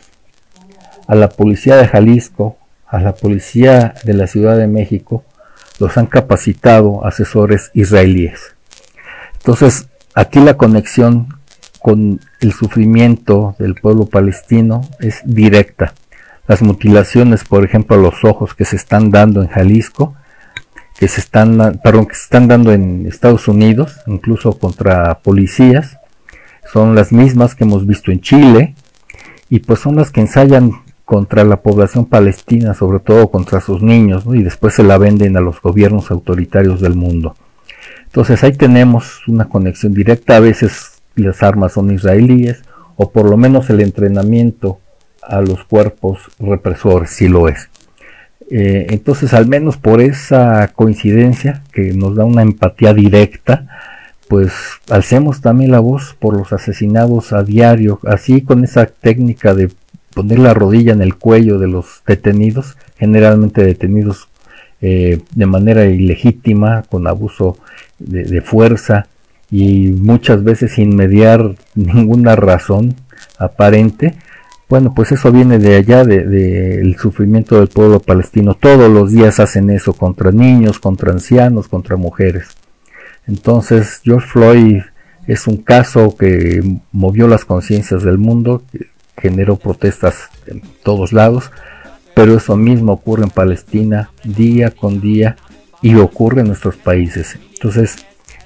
a la policía de Jalisco, a la policía de la Ciudad de México, los han capacitado asesores israelíes. Entonces, aquí la conexión con el sufrimiento del pueblo palestino es directa. Las mutilaciones, por ejemplo, a los ojos que se están dando en Jalisco, que se están dando en Estados Unidos, incluso contra policías, son las mismas que hemos visto en Chile, y pues son las que ensayan contra la población palestina, sobre todo contra sus niños, ¿no? Y después se la venden a los gobiernos autoritarios del mundo. Entonces ahí tenemos una conexión directa. A veces las armas son israelíes, o por lo menos el entrenamiento a los cuerpos represores sí lo es. Entonces, al menos por esa coincidencia que nos da una empatía directa, pues alcemos también la voz por los asesinados a diario, así con esa técnica de poner la rodilla en el cuello de los detenidos, generalmente detenidos de manera ilegítima, con abuso de fuerza, y muchas veces sin mediar ninguna razón aparente. Bueno, pues eso viene de allá, del sufrimiento del pueblo palestino. Todos los días hacen eso contra niños, contra ancianos, contra mujeres. Entonces, George Floyd es un caso que movió las conciencias del mundo, que generó protestas en todos lados, pero eso mismo ocurre en Palestina día con día y ocurre en nuestros países. Entonces,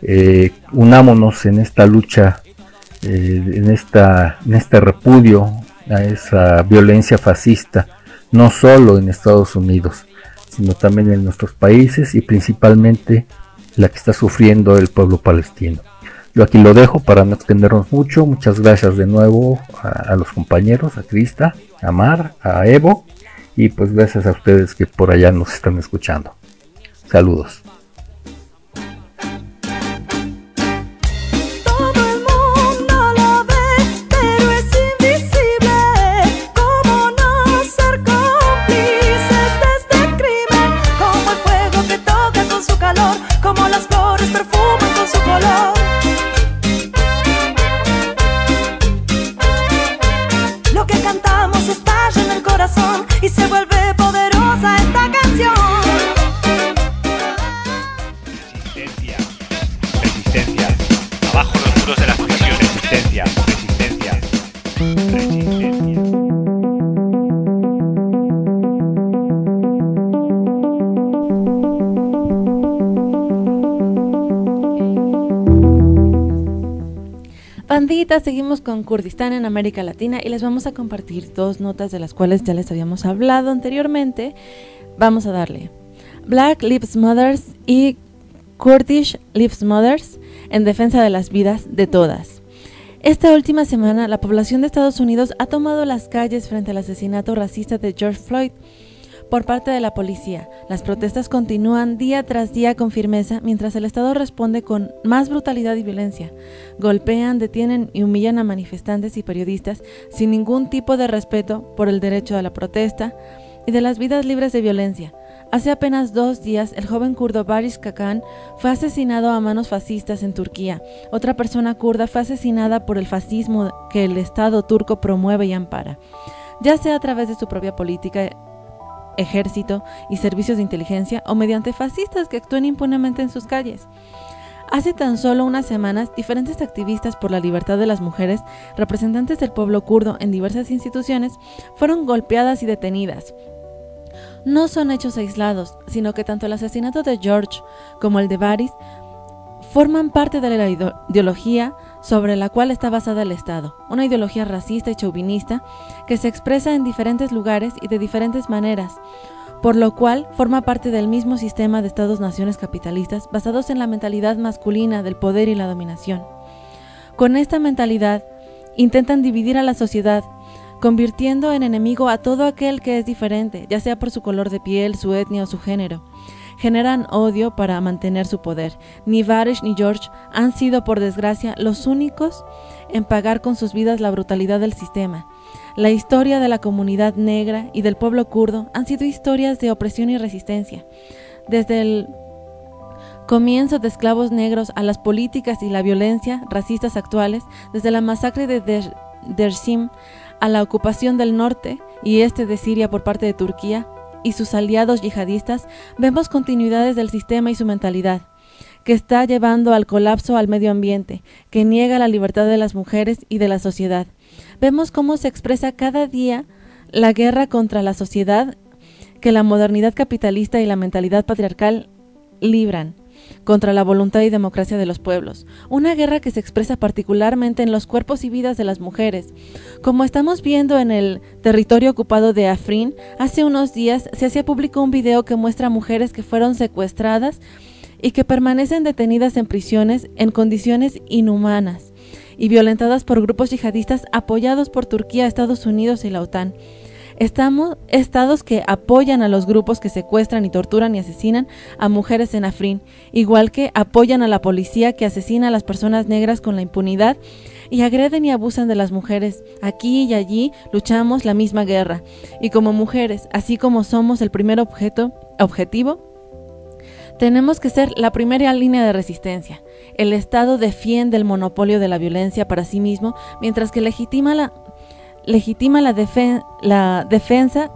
unámonos en esta lucha, en este repudio a esa violencia fascista, no solo en Estados Unidos, sino también en nuestros países, y principalmente la que está sufriendo el pueblo palestino. Yo aquí lo dejo para no extendernos mucho. Muchas gracias de nuevo a los compañeros, a Krista, a Mar, a Evo, y pues gracias a ustedes que por allá nos están escuchando. Saludos. Como las flores Bandita, seguimos con Kurdistán en América Latina y les vamos a compartir 2 notas de las cuales ya les habíamos hablado anteriormente. Vamos a darle Black Lives Matter y Kurdish Lives Matter en defensa de las vidas de todas. Esta última semana, la población de Estados Unidos ha tomado las calles frente al asesinato racista de George Floyd por parte de la policía. Las protestas continúan día tras día con firmeza, mientras el Estado responde con más brutalidad y violencia. Golpean, detienen y humillan a manifestantes y periodistas sin ningún tipo de respeto por el derecho a la protesta y de las vidas libres de violencia. Hace apenas 2 días, el joven kurdo Barış Kakan fue asesinado a manos fascistas en Turquía. Otra persona kurda fue asesinada por el fascismo que el Estado turco promueve y ampara, ya sea a través de su propia política, ejército y servicios de inteligencia, o mediante fascistas que actúan impunemente en sus calles. Hace tan solo unas semanas, diferentes activistas por la libertad de las mujeres, representantes del pueblo kurdo en diversas instituciones, fueron golpeadas y detenidas. No son hechos aislados, sino que tanto el asesinato de George como el de Barış forman parte de la ideología sobre la cual está basada el Estado, una ideología racista y chauvinista que se expresa en diferentes lugares y de diferentes maneras, por lo cual forma parte del mismo sistema de Estados-naciones capitalistas basados en la mentalidad masculina del poder y la dominación. Con esta mentalidad, intentan dividir a la sociedad, convirtiendo en enemigo a todo aquel que es diferente, ya sea por su color de piel, su etnia o su género. Generan odio para mantener su poder. Ni Barış ni George han sido, por desgracia, los únicos en pagar con sus vidas la brutalidad del sistema. La historia de la comunidad negra y del pueblo kurdo han sido historias de opresión y resistencia. Desde el comienzo de esclavos negros a las políticas y la violencia racistas actuales, desde la masacre de Dersim a la ocupación del norte y este de Siria por parte de Turquía y sus aliados yihadistas, vemos continuidades del sistema y su mentalidad, que está llevando al colapso al medio ambiente, que niega la libertad de las mujeres y de la sociedad. Vemos cómo se expresa cada día la guerra contra la sociedad que la modernidad capitalista y la mentalidad patriarcal libran contra la voluntad y democracia de los pueblos. Una guerra que se expresa particularmente en los cuerpos y vidas de las mujeres. Como estamos viendo en el territorio ocupado de Afrin, hace unos días se hacía público un video que muestra mujeres que fueron secuestradas y que permanecen detenidas en prisiones en condiciones inhumanas y violentadas por grupos yihadistas apoyados por Turquía, Estados Unidos y la OTAN. Estados que apoyan a los grupos que secuestran y torturan y asesinan a mujeres en Afrin, igual que apoyan a la policía que asesina a las personas negras con la impunidad y agreden y abusan de las mujeres. Aquí y allí luchamos la misma guerra, y como mujeres, así como somos el primer objetivo, tenemos que ser la primera línea de resistencia. El Estado defiende el monopolio de la violencia para sí mismo, mientras que legitima la defensa,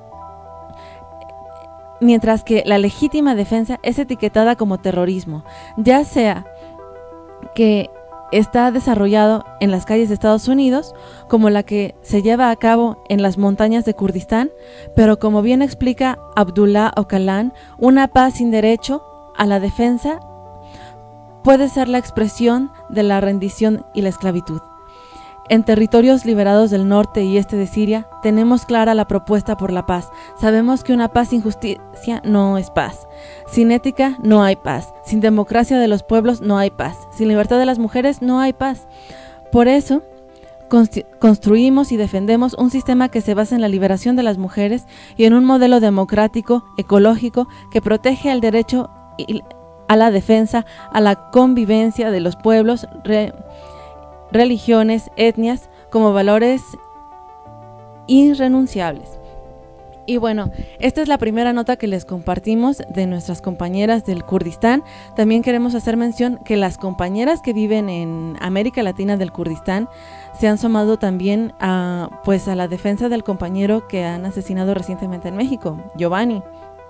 mientras que la legítima defensa es etiquetada como terrorismo, ya sea que está desarrollado en las calles de Estados Unidos, como la que se lleva a cabo en las montañas de Kurdistán, pero como bien explica Abdullah Öcalan, una paz sin derecho a la defensa puede ser la expresión de la rendición y la esclavitud. En territorios liberados del norte y este de Siria, tenemos clara la propuesta por la paz. Sabemos que una paz sin justicia no es paz. Sin ética no hay paz. Sin democracia de los pueblos no hay paz. Sin libertad de las mujeres no hay paz. Por eso, construimos y defendemos un sistema que se basa en la liberación de las mujeres y en un modelo democrático, ecológico, que protege el derecho a la defensa, a la convivencia de los pueblos, religiones, etnias, como valores irrenunciables. Y bueno, esta es la primera nota que les compartimos de nuestras compañeras del Kurdistán. También queremos hacer mención que las compañeras que viven en América Latina del Kurdistán se han sumado también a la defensa del compañero que han asesinado recientemente en México, Giovanni.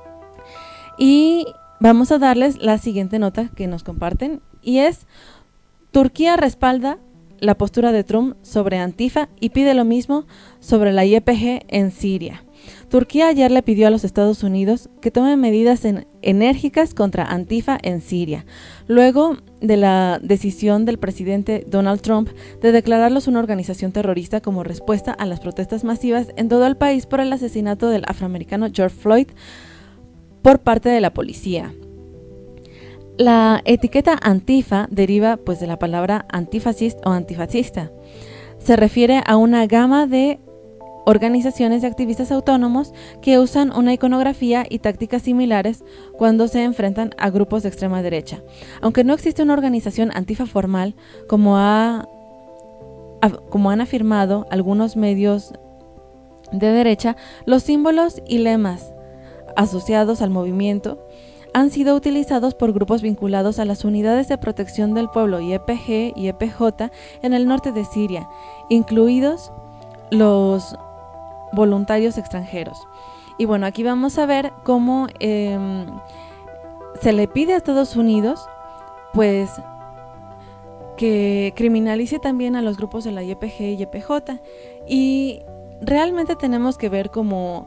Y vamos a darles la siguiente nota que nos comparten, y es: Turquía respalda la postura de Trump sobre Antifa y pide lo mismo sobre la YPG en Siria. Turquía ayer le pidió a los Estados Unidos que tomen medidas enérgicas contra Antifa en Siria, luego de la decisión del presidente Donald Trump de declararlos una organización terrorista como respuesta a las protestas masivas en todo el país por el asesinato del afroamericano George Floyd por parte de la policía. La etiqueta Antifa deriva pues de la palabra antifascista o antifascista. Se refiere a una gama de organizaciones de activistas autónomos que usan una iconografía y tácticas similares cuando se enfrentan a grupos de extrema derecha. Aunque no existe una organización antifa formal, como han afirmado algunos medios de derecha, los símbolos y lemas asociados al movimiento han sido utilizados por grupos vinculados a las unidades de protección del pueblo YPG y YPJ en el norte de Siria, incluidos los voluntarios extranjeros. Y bueno, aquí vamos a ver cómo se le pide a Estados Unidos pues que criminalice también a los grupos de la YPG y YPJ, y realmente tenemos que ver cómo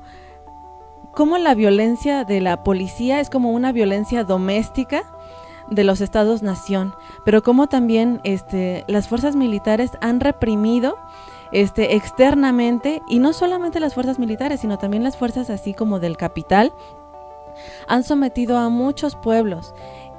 la violencia de la policía es como una violencia doméstica de los estados-nación, pero cómo también las fuerzas militares han reprimido externamente, y no solamente las fuerzas militares, sino también las fuerzas así como del capital, han sometido a muchos pueblos.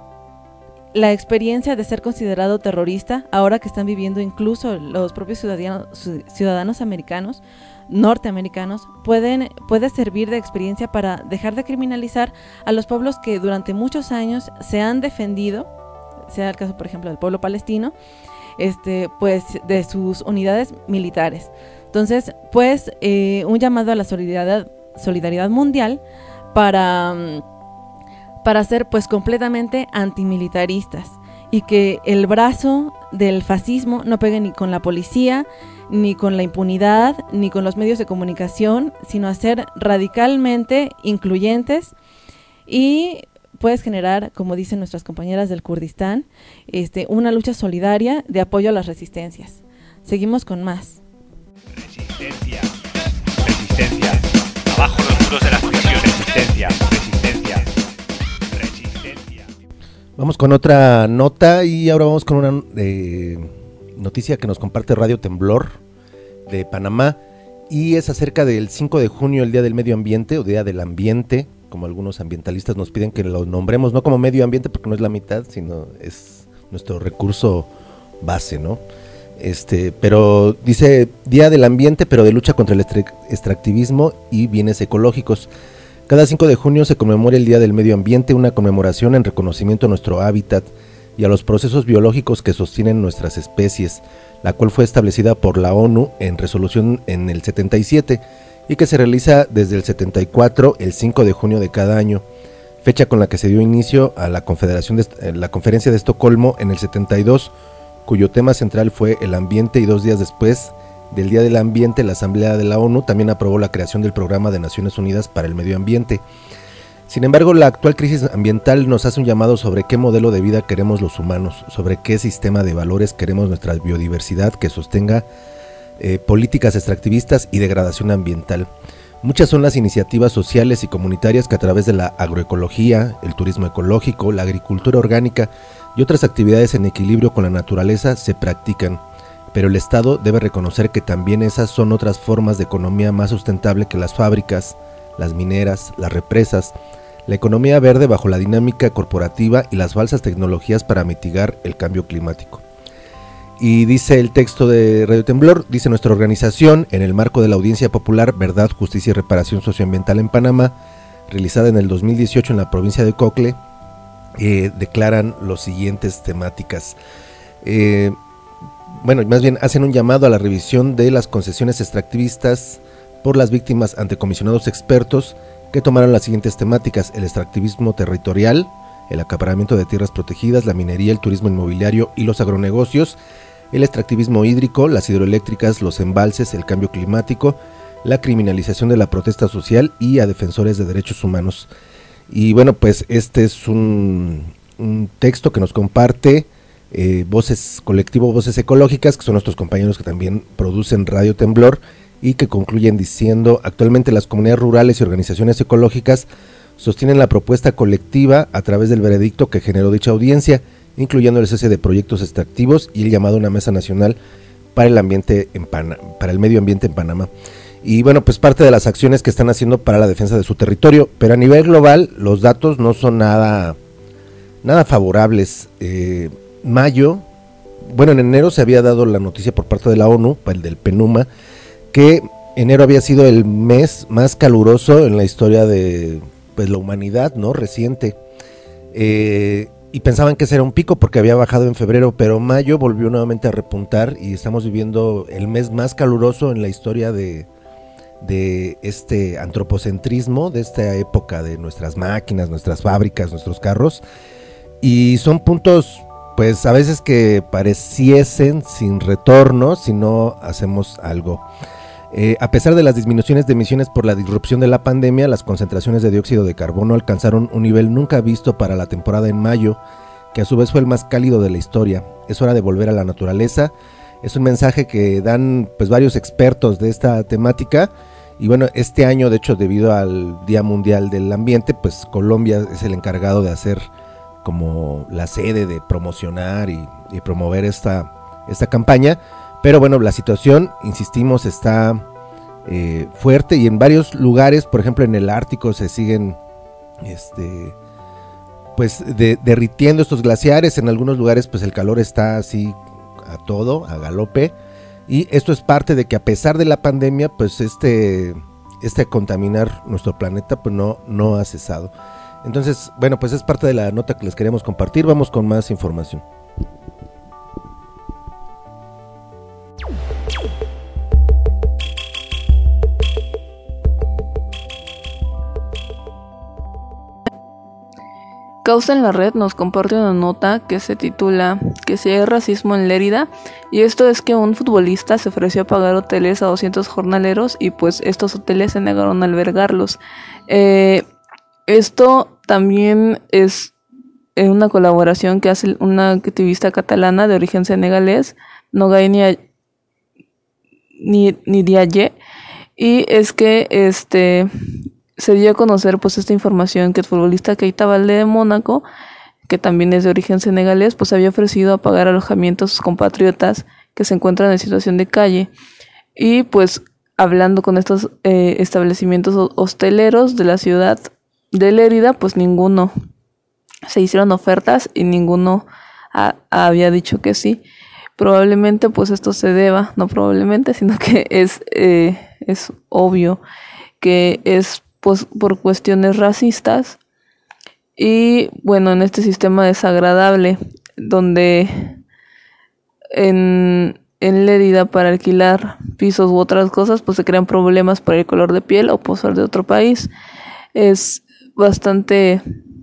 La experiencia de ser considerado terrorista, ahora que están viviendo incluso los propios ciudadanos americanos, norteamericanos, puede servir de experiencia para dejar de criminalizar a los pueblos que durante muchos años se han defendido, sea el caso por ejemplo del pueblo palestino, pues de sus unidades militares. Entonces, pues un llamado a la solidaridad mundial para ser pues completamente antimilitaristas, y que el brazo del fascismo no pegue ni con la policía, ni con la impunidad, ni con los medios de comunicación, sino a ser radicalmente incluyentes y puedes generar, como dicen nuestras compañeras del Kurdistán, una lucha solidaria de apoyo a las resistencias. Seguimos con más. Resistencia, resistencia, abajo los muros de la prisión. Resistencia, resistencia, resistencia. Vamos con otra nota, y ahora vamos con una noticia que nos comparte Radio Temblor de Panamá, y es acerca del 5 de junio, el Día del Medio Ambiente o Día del Ambiente, como algunos ambientalistas nos piden que lo nombremos, no como medio ambiente porque no es la mitad, sino es nuestro recurso base, ¿no? Pero dice Día del Ambiente, pero de lucha contra el extractivismo y bienes ecológicos. Cada 5 de junio se conmemora el Día del Medio Ambiente, una conmemoración en reconocimiento a nuestro hábitat y a los procesos biológicos que sostienen nuestras especies, la cual fue establecida por la ONU en resolución en el 77 y que se realiza desde el 74, el 5 de junio de cada año, fecha con la que se dio inicio a la Conferencia de Estocolmo en el 72, cuyo tema central fue el ambiente, y 2 días después del Día del Ambiente, la Asamblea de la ONU también aprobó la creación del Programa de Naciones Unidas para el Medio Ambiente. Sin embargo, la actual crisis ambiental nos hace un llamado sobre qué modelo de vida queremos los humanos, sobre qué sistema de valores queremos nuestra biodiversidad que sostenga políticas extractivistas y degradación ambiental. Muchas son las iniciativas sociales y comunitarias que a través de la agroecología, el turismo ecológico, la agricultura orgánica y otras actividades en equilibrio con la naturaleza se practican, pero el Estado debe reconocer que también esas son otras formas de economía más sustentable que las fábricas, las mineras, las represas, la economía verde bajo la dinámica corporativa y las falsas tecnologías para mitigar el cambio climático. Y dice el texto de Radio Temblor, dice: nuestra organización, en el marco de la audiencia popular Verdad, Justicia y Reparación Socioambiental en Panamá, realizada en el 2018 en la provincia de Cocle, declaran los siguientes temáticas. Más bien hacen un llamado a la revisión de las concesiones extractivistas por las víctimas ante comisionados expertos que tomaron las siguientes temáticas: el extractivismo territorial, el acaparamiento de tierras protegidas, la minería, el turismo inmobiliario y los agronegocios, el extractivismo hídrico, las hidroeléctricas, los embalses, el cambio climático, la criminalización de la protesta social y a defensores de derechos humanos. Y bueno, pues este es un texto que nos comparte colectivo Voces Ecológicas, que son nuestros compañeros que también producen Radio Temblor, y que concluyen diciendo: actualmente las comunidades rurales y organizaciones ecológicas sostienen la propuesta colectiva a través del veredicto que generó dicha audiencia incluyendo el cese de proyectos extractivos y el llamado a una mesa nacional para el ambiente para el medio ambiente en Panamá. Y bueno, pues parte de las acciones que están haciendo para la defensa de su territorio, pero a nivel global los datos no son nada favorables. Mayo, bueno, en enero se había dado la noticia por parte de la ONU, del PNUMA, que enero había sido el mes más caluroso en la historia de pues la humanidad, ¿no? Reciente. Y pensaban que ese era un pico porque había bajado en febrero, pero mayo volvió nuevamente a repuntar y estamos viviendo el mes más caluroso en la historia de este antropocentrismo, de esta época de nuestras máquinas, nuestras fábricas, nuestros carros, y son puntos pues a veces que pareciesen sin retorno si no hacemos algo. A pesar de las disminuciones de emisiones por la disrupción de la pandemia, las concentraciones de dióxido de carbono alcanzaron un nivel nunca visto para la temporada en mayo, que a su vez fue el más cálido de la historia. Es hora de volver a la naturaleza. Es un mensaje que dan pues varios expertos de esta temática. Y bueno, este año, de hecho, debido al Día Mundial del Ambiente, pues Colombia es el encargado de hacer como la sede de promocionar y promover esta campaña. Pero bueno, la situación, insistimos, está fuerte y en varios lugares, por ejemplo en el Ártico, se siguen pues derritiendo estos glaciares. En algunos lugares pues el calor está así a galope, y esto es parte de que a pesar de la pandemia pues este contaminar nuestro planeta pues no ha cesado. Entonces, bueno, pues es parte de la nota que les queremos compartir. Vamos con más información. Causa en la Red nos comparte una nota que se titula que si hay racismo en Lérida, y esto es que un futbolista se ofreció a pagar hoteles a 200 jornaleros y pues estos hoteles se negaron a albergarlos. Esto también es una colaboración que hace una activista catalana de origen senegalés, Nogay Ndiaye, y es que se dio a conocer pues esta información que el futbolista Keita Balde de Mónaco, que también es de origen senegalés, pues había ofrecido a pagar alojamiento a sus compatriotas que se encuentran en situación de calle. Y pues hablando con estos establecimientos hosteleros de la ciudad de Lérida, pues ninguno se hicieron ofertas y ninguno había dicho que sí. Probablemente pues esto se deba, no probablemente, sino que es obvio que es pues por cuestiones racistas. Y bueno, en este sistema desagradable donde en Lérida para alquilar pisos u otras cosas pues se crean problemas por el color de piel o por ser de otro país, es bastante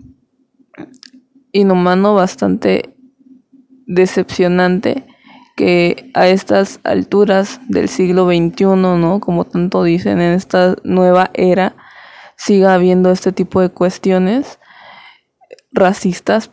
inhumano, bastante decepcionante que a estas alturas del siglo XXI, ¿no? Como tanto dicen, en esta nueva era siga habiendo este tipo de cuestiones racistas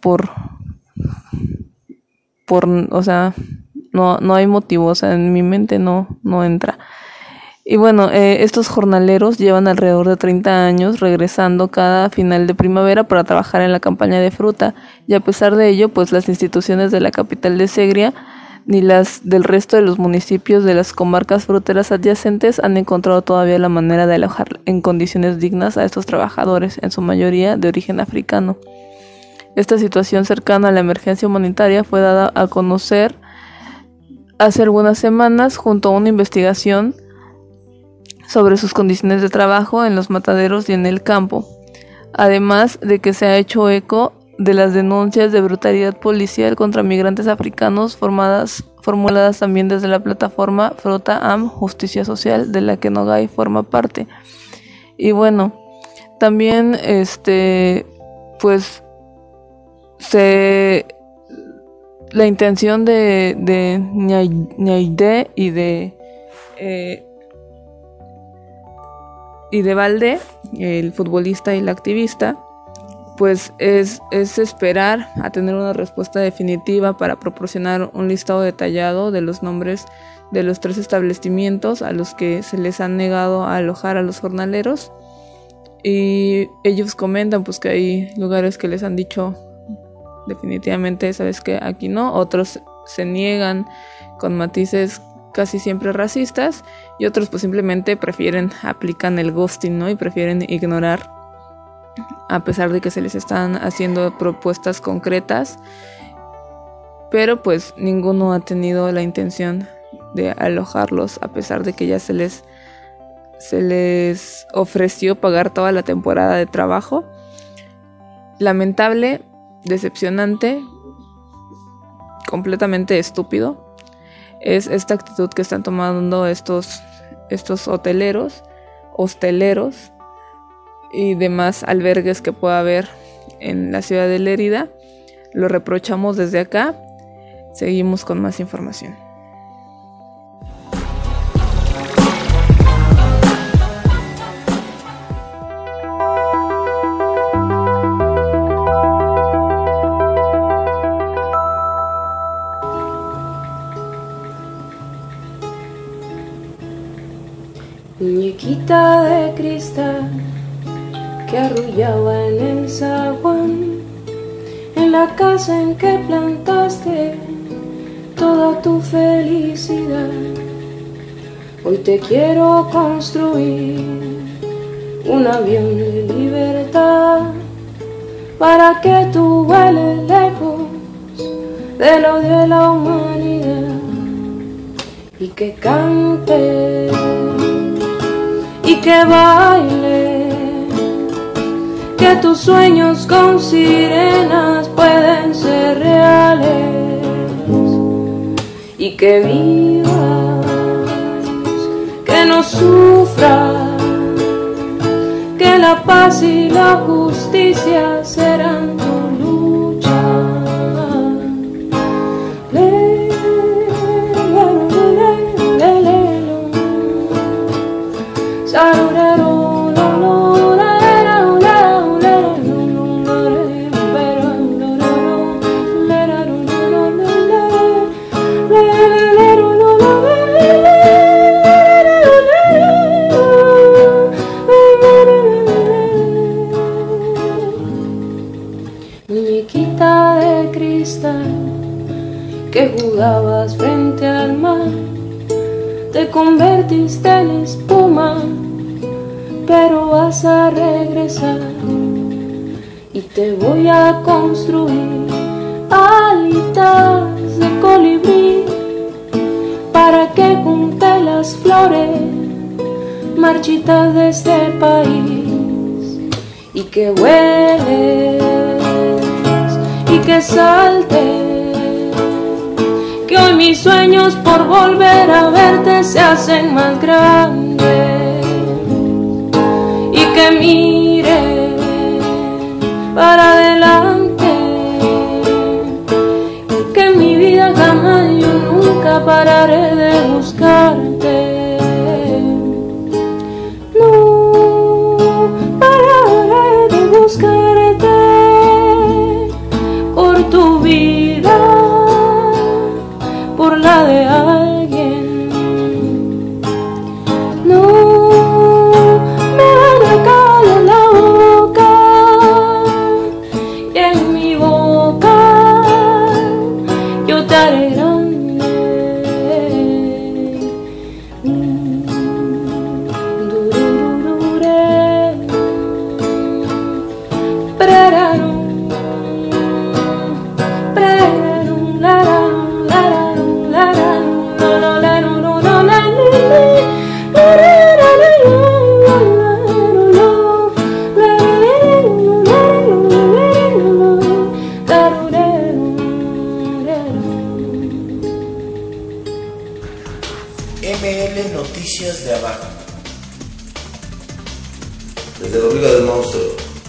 o sea, no hay motivo, o sea, en mi mente no entra. Y bueno, estos jornaleros llevan alrededor de 30 años regresando cada final de primavera para trabajar en la campaña de fruta, y a pesar de ello, pues las instituciones de la capital de Segria ni las del resto de los municipios de las comarcas fruteras adyacentes han encontrado todavía la manera de alojar en condiciones dignas a estos trabajadores, en su mayoría de origen africano. Esta situación cercana a la emergencia humanitaria fue dada a conocer hace algunas semanas junto a una investigación sobre sus condiciones de trabajo en los mataderos y en el campo, además de que se ha hecho eco de las denuncias de brutalidad policial contra migrantes africanos formuladas también desde la plataforma Frota Am Justicia Social, de la que Nogay forma parte. Y bueno, también pues la intención de Ñaide y de Balde, el futbolista y la activista, pues es esperar a tener una respuesta definitiva para proporcionar un listado detallado de los nombres de los 3 establecimientos a los que se les han negado a alojar a los jornaleros. Y ellos comentan pues que hay lugares que les han dicho definitivamente, sabes que aquí no. Otros se niegan con matices casi siempre racistas, y otros pues simplemente aplican el ghosting, ¿no? Y prefieren ignorar, a pesar de que se les están haciendo propuestas concretas, pero pues ninguno ha tenido la intención de alojarlos, a pesar de que ya se les ofreció pagar toda la temporada de trabajo. Lamentable, decepcionante, completamente estúpido es esta actitud que están tomando estos hosteleros y demás albergues que pueda haber en la ciudad de Lérida. Lo reprochamos desde acá. Seguimos con más información. Muñequita de cristal que arrullaba en el zaguán, en la casa en que plantaste toda tu felicidad. Hoy te quiero construir un avión de libertad para que tú vueles lejos del odio de la humanidad y que cante y que baile, que tus sueños con sirenas pueden ser reales y que vivas, que no sufras, que la paz y la justicia serán tu lucha. Muñequita de cristal que jugabas frente al mar, te convertiste en espuma, pero vas a regresar y te voy a construir alitas de colibrí para que junte las flores marchitas de este país y que vueles y que saltes, que hoy mis sueños por volver a verte se hacen más grandes y que mire para adelante, que en mi vida jamás yo nunca pararé de buscarte, no pararé de buscarte por tu vida, por la de alguien. No me van a callar la boca y en mi boca yo te haré grande. Durururure, prerarum, prerarum, lararum, lararum, lararum, lolarum, lolarum, ML Noticias de Abajo. Desde el Ombligo del Monstruo.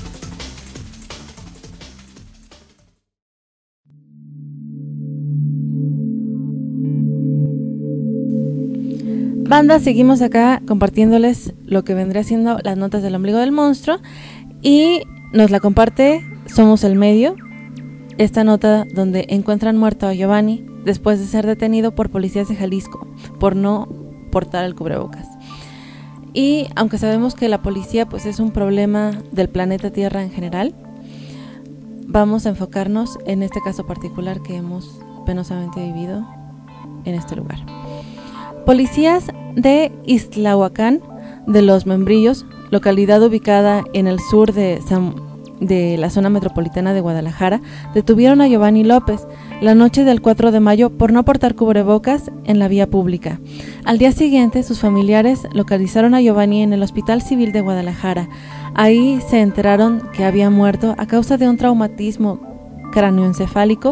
Banda, seguimos acá compartiéndoles lo que vendría siendo las notas del Ombligo del Monstruo y nos la comparte Somos el Medio, esta nota donde encuentran muerto a Giovanni después de ser detenido por policías de Jalisco por no portar el cubrebocas. Y aunque sabemos que la policía pues es un problema del planeta Tierra en general, vamos a enfocarnos en este caso particular que hemos penosamente vivido en este lugar. Policías de Ixtlahuacán de los Membrillos, localidad ubicada en el sur de la zona metropolitana de Guadalajara, detuvieron a Giovanni López la noche del 4 de mayo por no portar cubrebocas en la vía pública. Al día siguiente, sus familiares localizaron a Giovanni en el Hospital Civil de Guadalajara. Ahí se enteraron que había muerto a causa de un traumatismo cráneoencefálico.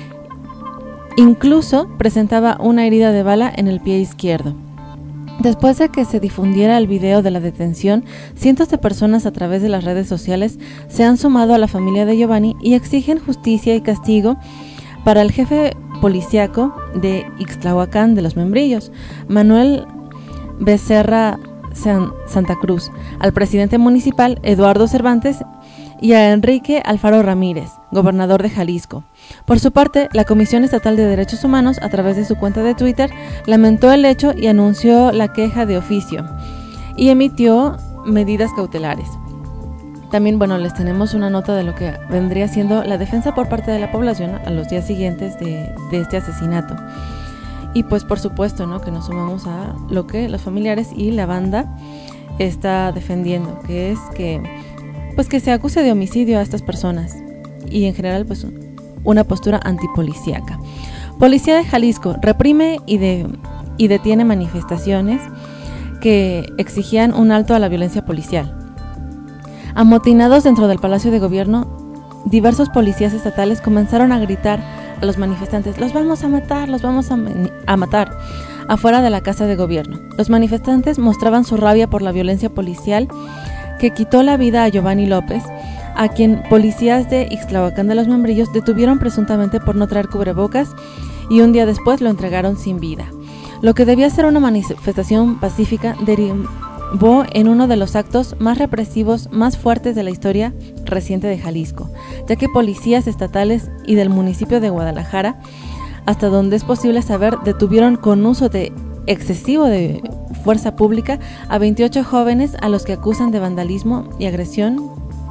Incluso presentaba una herida de bala en el pie izquierdo. Después de que se difundiera el video de la detención, cientos de personas a través de las redes sociales se han sumado a la familia de Giovanni y exigen justicia y castigo para el jefe policíaco de Ixtlahuacán de los Membrillos, Manuel Becerra Santa Cruz, al presidente municipal Eduardo Cervantes y a Enrique Alfaro Ramírez, gobernador de Jalisco. Por su parte, la Comisión Estatal de Derechos Humanos, a través de su cuenta de Twitter, lamentó el hecho y anunció la queja de oficio y emitió medidas cautelares. También, les tenemos una nota de lo que vendría siendo la defensa por parte de la población a los días siguientes de este asesinato. Y pues por supuesto, ¿no?, que nos sumamos a lo que los familiares y la banda está defendiendo, que es que se acuse de homicidio a estas personas y en general una postura antipolicíaca. Policía de Jalisco reprime y detiene manifestaciones que exigían un alto a la violencia policial. Amotinados dentro del Palacio de Gobierno, diversos policías estatales comenzaron a gritar a los manifestantes: "Los vamos a matar, los vamos a matar", afuera de la Casa de Gobierno. Los manifestantes mostraban su rabia por la violencia policial que quitó la vida a Giovanni López, a quien policías de Ixtlahuacán de los Membrillos detuvieron presuntamente por no traer cubrebocas y un día después lo entregaron sin vida. Lo que debía ser una manifestación pacífica derivó en uno de los actos más represivos, más fuertes de la historia reciente de Jalisco, ya que policías estatales y del municipio de Guadalajara, hasta donde es posible saber, detuvieron con uso excesivo de fuerza pública a 28 jóvenes a los que acusan de vandalismo y agresión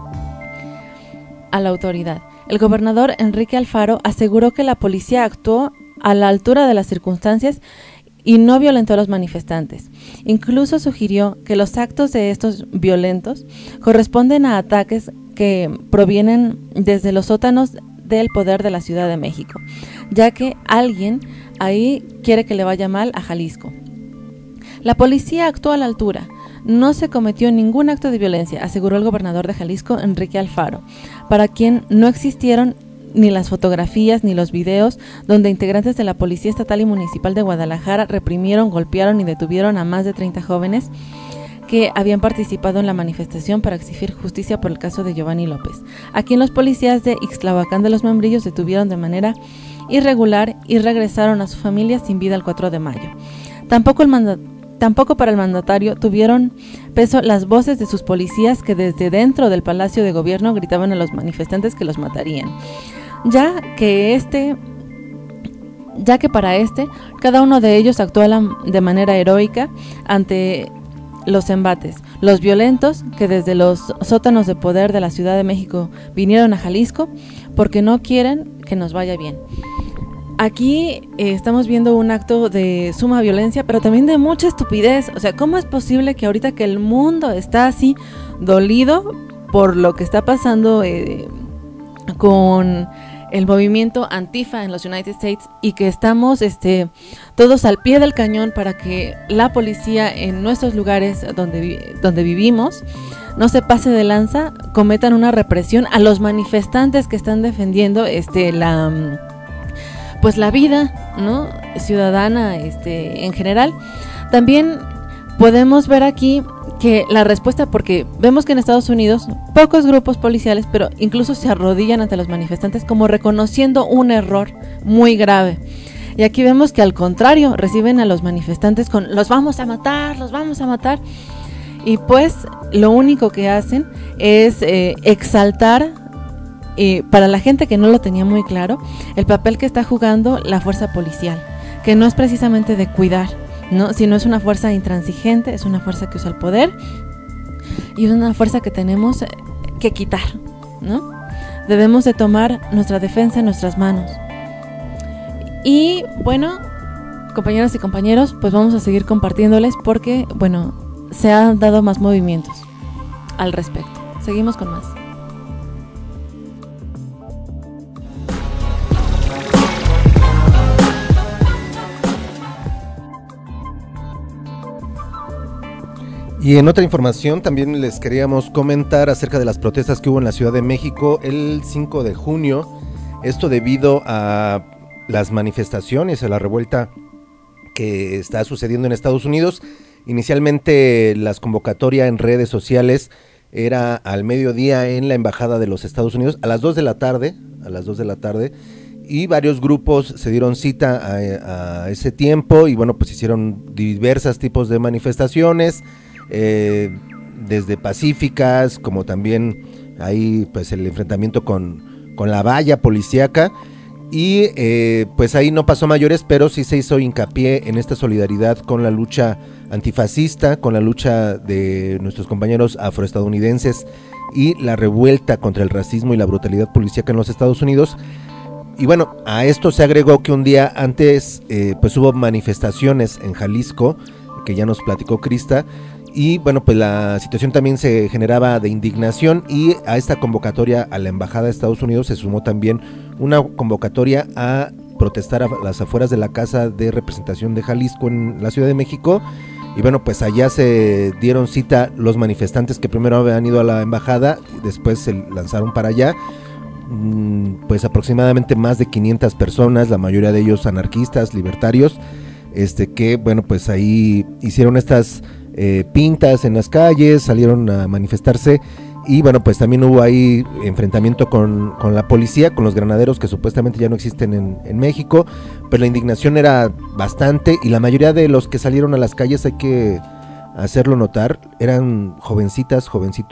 a la autoridad. El gobernador Enrique Alfaro aseguró que la policía actuó a la altura de las circunstancias y no violentó a los manifestantes. Incluso sugirió que los actos de estos violentos corresponden a ataques que provienen desde los sótanos del poder de la Ciudad de México, ya que alguien ahí quiere que le vaya mal a Jalisco. La policía actuó a la altura. No se cometió ningún acto de violencia, aseguró el gobernador de Jalisco, Enrique Alfaro, para quien no existieron ni las fotografías ni los videos donde integrantes de la Policía Estatal y Municipal de Guadalajara reprimieron, golpearon y detuvieron a más de 30 jóvenes que habían participado en la manifestación para exigir justicia por el caso de Giovanni López, a quien los policías de Ixtlahuacán de los Membrillos detuvieron de manera irregular y regresaron a su familia sin vida el 4 de mayo. Tampoco para el mandatario tuvieron peso las voces de sus policías que desde dentro del Palacio de Gobierno gritaban a los manifestantes que los matarían, ya que para cada uno de ellos actuó de manera heroica ante los embates. Los violentos que desde los sótanos de poder de la Ciudad de México vinieron a Jalisco porque no quieren que nos vaya bien. Aquí estamos viendo un acto de suma violencia, pero también de mucha estupidez. O sea, ¿cómo es posible que ahorita que el mundo está así dolido por lo que está pasando con el movimiento Antifa en los United States y que estamos todos al pie del cañón para que la policía en nuestros lugares donde vivimos no se pase de lanza, cometan una represión a los manifestantes que están defendiendo la vida, ¿no?, ciudadana en general? También podemos ver aquí que la respuesta, porque vemos que en Estados Unidos pocos grupos policiales, pero incluso se arrodillan ante los manifestantes como reconociendo un error muy grave. Y aquí vemos que al contrario, reciben a los manifestantes con los vamos a matar, y pues lo único que hacen es exaltar, para la gente que no lo tenía muy claro, el papel que está jugando la fuerza policial, que no es precisamente de cuidar, ¿no?, sino es una fuerza intransigente, es una fuerza que usa el poder y es una fuerza que tenemos que quitar, ¿no? debemos de tomar nuestra defensa en nuestras manos. Y bueno, compañeras y compañeros, pues vamos a seguir compartiéndoles porque, bueno, se han dado más movimientos al respecto. Seguimos con más. Y en otra información también les queríamos comentar acerca de las protestas que hubo en la Ciudad de México el 5 de junio. Esto debido a las manifestaciones, a la revuelta que está sucediendo en Estados Unidos. Inicialmente las convocatorias en redes sociales era al mediodía en la Embajada de los Estados Unidos, a las 2 de la tarde, y varios grupos se dieron cita a ese tiempo y bueno, pues hicieron diversos tipos de manifestaciones, desde pacíficas, como también ahí pues el enfrentamiento con la valla policíaca, y pues ahí no pasó mayores, pero sí se hizo hincapié en esta solidaridad con la lucha antifascista, con la lucha de nuestros compañeros afroestadounidenses y la revuelta contra el racismo y la brutalidad policíaca en los Estados Unidos. Y bueno, a esto se agregó que un día antes pues hubo manifestaciones en Jalisco, que ya nos platicó Krista, y bueno, pues la situación también se generaba de indignación, y a esta convocatoria a la Embajada de Estados Unidos se sumó también una convocatoria a protestar a las afueras de la Casa de Representación de Jalisco en la Ciudad de México. Y bueno, pues allá se dieron cita los manifestantes que primero habían ido a la embajada y después se lanzaron para allá. Pues aproximadamente más de 500 personas, la mayoría de ellos anarquistas, libertarios, que bueno, pues ahí hicieron estas pintas en las calles, salieron a manifestarse. Y bueno, pues también hubo ahí enfrentamiento con la policía, con los granaderos que supuestamente ya no existen en México, pero la indignación era bastante, y la mayoría de los que salieron a las calles, hay que hacerlo notar, eran jovencitos,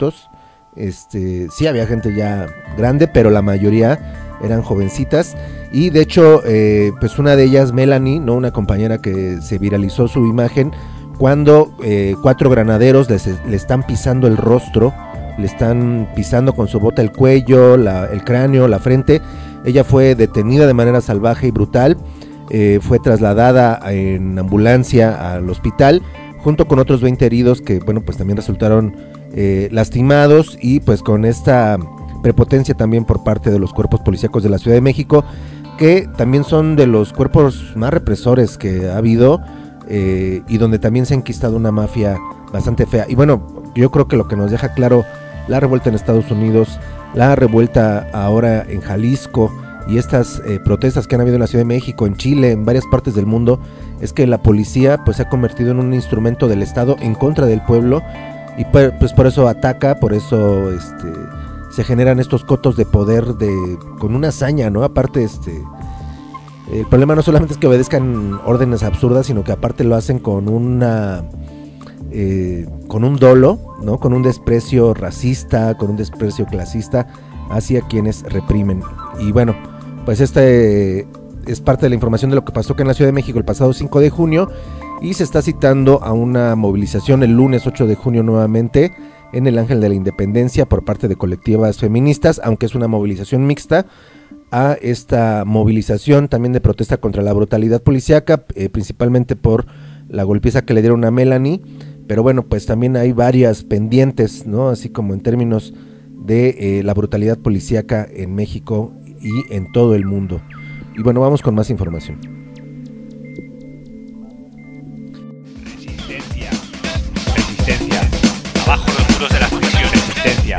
sí había gente ya grande, pero la mayoría eran jovencitas, y de hecho, pues una de ellas, Melanie, ¿no?, una compañera que se viralizó su imagen, cuando 4 granaderos le están pisando el rostro, le están pisando con su bota el cuello, el cráneo, la frente. Ella fue detenida de manera salvaje y brutal, fue trasladada en ambulancia al hospital, junto con otros 20 heridos que, bueno, pues también resultaron lastimados, y pues con esta prepotencia también por parte de los cuerpos policíacos de la Ciudad de México, que también son de los cuerpos más represores que ha habido, y donde también se ha enquistado una mafia bastante fea. Y bueno, yo creo que lo que nos deja claro la revuelta en Estados Unidos, la revuelta ahora en Jalisco y estas protestas que han habido en la Ciudad de México, en Chile, en varias partes del mundo, es que la policía pues se ha convertido en un instrumento del Estado en contra del pueblo, y pues por eso ataca, por eso se generan estos cotos de poder con una hazaña, ¿no? Aparte el problema no solamente es que obedezcan órdenes absurdas, sino que aparte lo hacen con un dolo, ¿no?, con un desprecio racista, con un desprecio clasista hacia quienes reprimen. Y bueno, pues es parte de la información de lo que pasó acá en la Ciudad de México el pasado 5 de junio, y se está citando a una movilización el lunes 8 de junio nuevamente en el Ángel de la Independencia por parte de colectivas feministas, aunque es una movilización mixta a esta movilización también de protesta contra la brutalidad policíaca, principalmente por la golpiza que le dieron a Melanie. Pero bueno, pues también hay varias pendientes, ¿no?, así como en términos de la brutalidad policíaca en México y en todo el mundo. Y bueno, vamos con más información. Resistencia. Abajo los muros de las prisiones. Resistencia.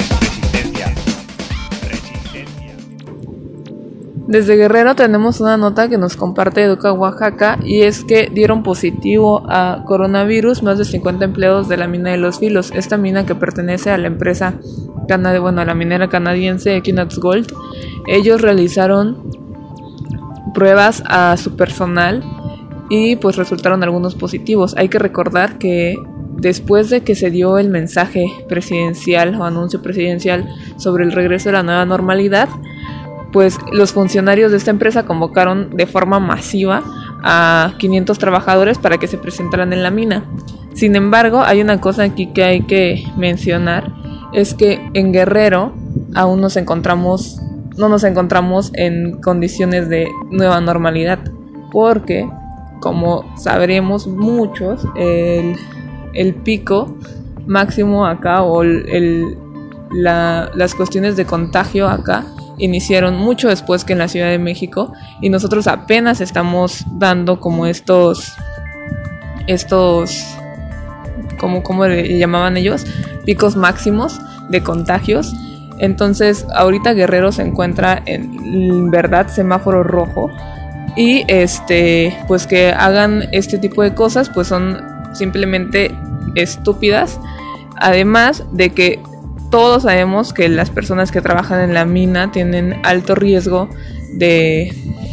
Desde Guerrero tenemos una nota que nos comparte Educa Oaxaca, y es que dieron positivo a coronavirus más de 50 empleados de la mina de Los Filos, esta mina que pertenece a la empresa a la minera canadiense Equinox Gold. Ellos realizaron pruebas a su personal y pues resultaron algunos positivos. Hay que recordar que después de que se dio el mensaje presidencial o anuncio presidencial sobre el regreso de la nueva normalidad, pues los funcionarios de esta empresa convocaron de forma masiva a 500 trabajadores para que se presentaran en la mina. Sin embargo, hay una cosa aquí que hay que mencionar, es que en Guerrero aún nos encontramos no nos encontramos en condiciones de nueva normalidad, porque como sabremos muchos, el pico máximo acá o las cuestiones de contagio acá iniciaron mucho después que en la Ciudad de México, y nosotros apenas estamos dando como estos ¿cómo le llamaban ellos? Picos máximos de contagios. Entonces ahorita Guerrero se encuentra en verdad semáforo rojo, y pues que hagan este tipo de cosas pues son simplemente estúpidas, además de que todos sabemos que las personas que trabajan en la mina tienen alto riesgo de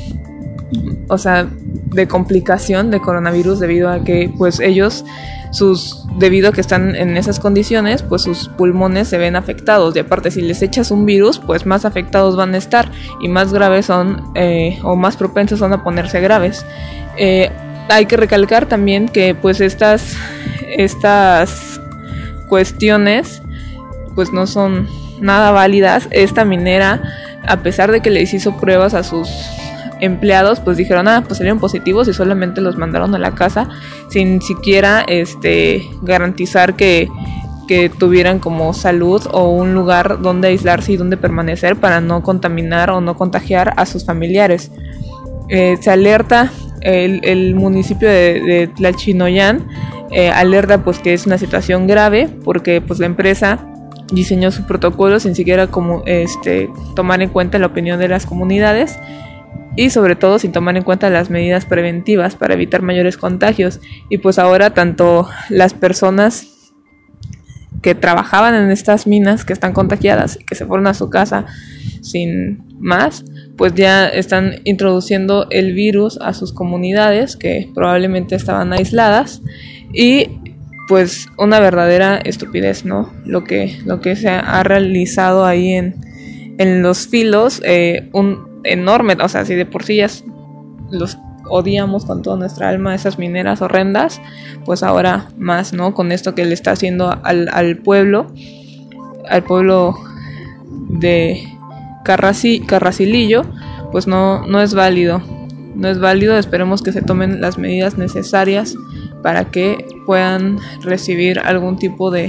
complicación de coronavirus, debido a que pues ellos debido a que están en esas condiciones, pues sus pulmones se ven afectados, y aparte si les echas un virus, pues más afectados van a estar y más graves son o más propensos son a ponerse graves. Hay que recalcar también que pues estas cuestiones pues no son nada válidas. Esta minera, a pesar de que les hizo pruebas a sus empleados, pues dijeron, pues salieron positivos, y solamente los mandaron a la casa sin siquiera garantizar que tuvieran como salud o un lugar donde aislarse y donde permanecer para no contaminar o no contagiar a sus familiares. Se alerta el municipio de Tlachinoyán, alerta pues que es una situación grave, porque pues la empresa diseñó su protocolo sin siquiera como tomar en cuenta la opinión de las comunidades, y sobre todo sin tomar en cuenta las medidas preventivas para evitar mayores contagios. Y pues ahora tanto las personas que trabajaban en estas minas que están contagiadas y que se fueron a su casa sin más, pues ya están introduciendo el virus a sus comunidades que probablemente estaban aisladas, y pues una verdadera estupidez, ¿no? Lo que se ha realizado ahí en Los Filos, un enorme, o sea, si de por sí ya los odiamos con toda nuestra alma, esas mineras horrendas, pues ahora más, ¿no? Con esto que le está haciendo al pueblo de Carracilillo, pues no es válido. No es válido. Esperemos que se tomen las medidas necesarias para que puedan recibir algún tipo de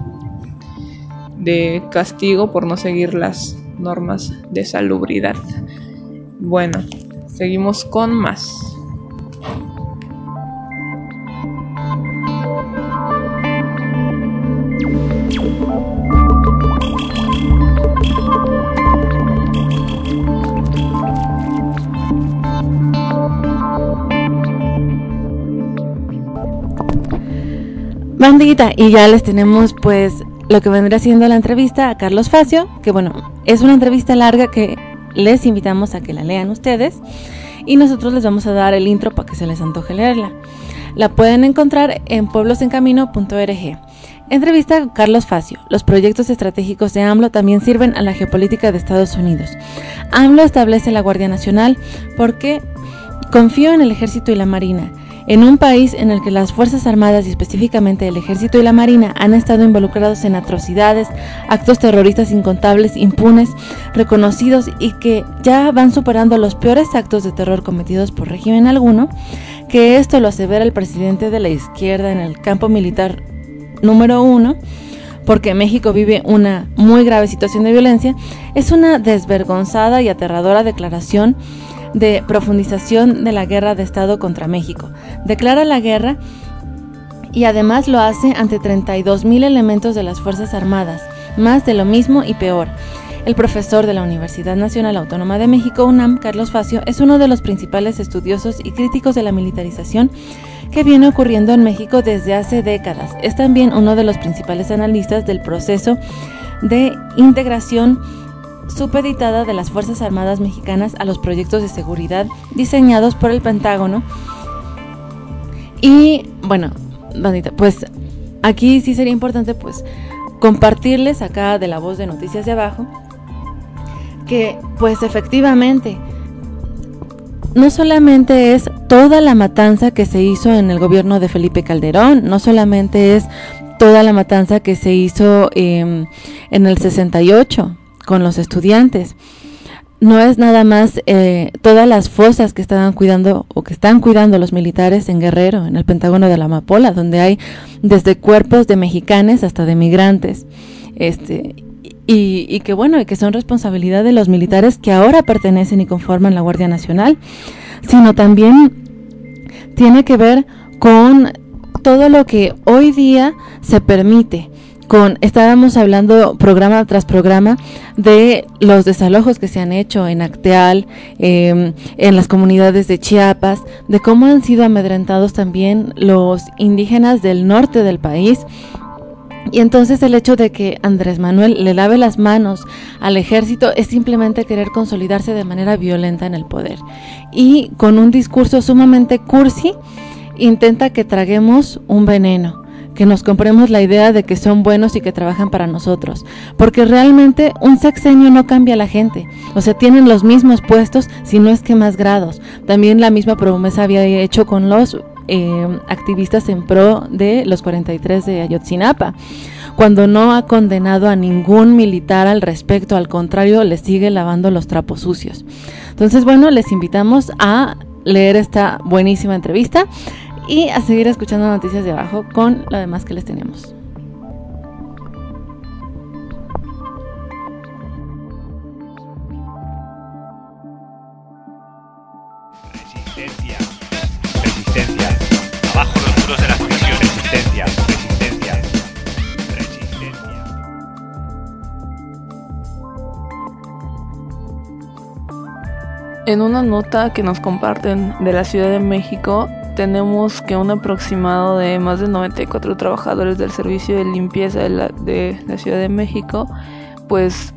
castigo por no seguir las normas de salubridad. Bueno, seguimos con más. Bandita, y ya les tenemos pues lo que vendrá siendo la entrevista a Carlos Facio, que bueno, es una entrevista larga que les invitamos a que la lean ustedes, y nosotros les vamos a dar el intro para que se les antoje leerla. La pueden encontrar en pueblosencamino.org. Entrevista a Carlos Facio. Los proyectos estratégicos de AMLO también sirven a la geopolítica de Estados Unidos. AMLO establece la Guardia Nacional porque confío en el Ejército y la Marina. En un país en el que las Fuerzas Armadas y específicamente el Ejército y la Marina han estado involucrados en atrocidades, actos terroristas incontables, impunes, reconocidos, y que ya van superando los peores actos de terror cometidos por régimen alguno, que esto lo asevera el presidente de la izquierda en el campo militar número 1, porque México vive una muy grave situación de violencia, es una desvergonzada y aterradora declaración de profundización de la guerra de Estado contra México. Declara la guerra y además lo hace ante 32,000 elementos de las Fuerzas Armadas, más de lo mismo y peor. El profesor de la Universidad Nacional Autónoma de México, UNAM, Carlos Facio, es uno de los principales estudiosos y críticos de la militarización que viene ocurriendo en México desde hace décadas. Es también uno de los principales analistas del proceso de integración supeditada de las Fuerzas Armadas mexicanas a los proyectos de seguridad diseñados por el Pentágono. Y bueno, bandita, pues aquí sí sería importante pues compartirles acá de la voz de Noticias de Abajo que pues efectivamente no solamente es toda la matanza que se hizo en el gobierno de Felipe Calderón, no solamente es toda la matanza que se hizo en el 68 con los estudiantes. no es nada más todas las fosas que estaban cuidando o que están cuidando los militares en Guerrero, en el Pentágono de la Amapola, donde hay desde cuerpos de mexicanos hasta de migrantes, y que bueno, y que son responsabilidad de los militares que ahora pertenecen y conforman la Guardia Nacional, sino también tiene que ver con todo lo que hoy día se permite. Estábamos hablando programa tras programa de los desalojos que se han hecho en Acteal, en las comunidades de Chiapas, de cómo han sido amedrentados también los indígenas del norte del país. Y entonces el hecho de que Andrés Manuel le lave las manos al ejército es simplemente querer consolidarse de manera violenta en el poder. Y con un discurso sumamente cursi, intenta que traguemos un veneno, que nos compremos la idea de que son buenos y que trabajan para nosotros, porque realmente un sexenio no cambia a la gente, o sea, tienen los mismos puestos, si no es que más grados. También la misma promesa había hecho con los activistas en pro de los 43 de Ayotzinapa, cuando no ha condenado a ningún militar al respecto, al contrario, les sigue lavando los trapos sucios. Entonces, bueno, les invitamos a leer esta buenísima entrevista y a seguir escuchando Noticias de Abajo con lo demás que les tenemos. Resistencia. Resistencia. Abajo los muros de las prisiones. Resistencia. Resistencia. Resistencia. En una nota que nos comparten de la Ciudad de México, tenemos que un aproximado de más de 94 trabajadores del servicio de limpieza de la Ciudad de México, pues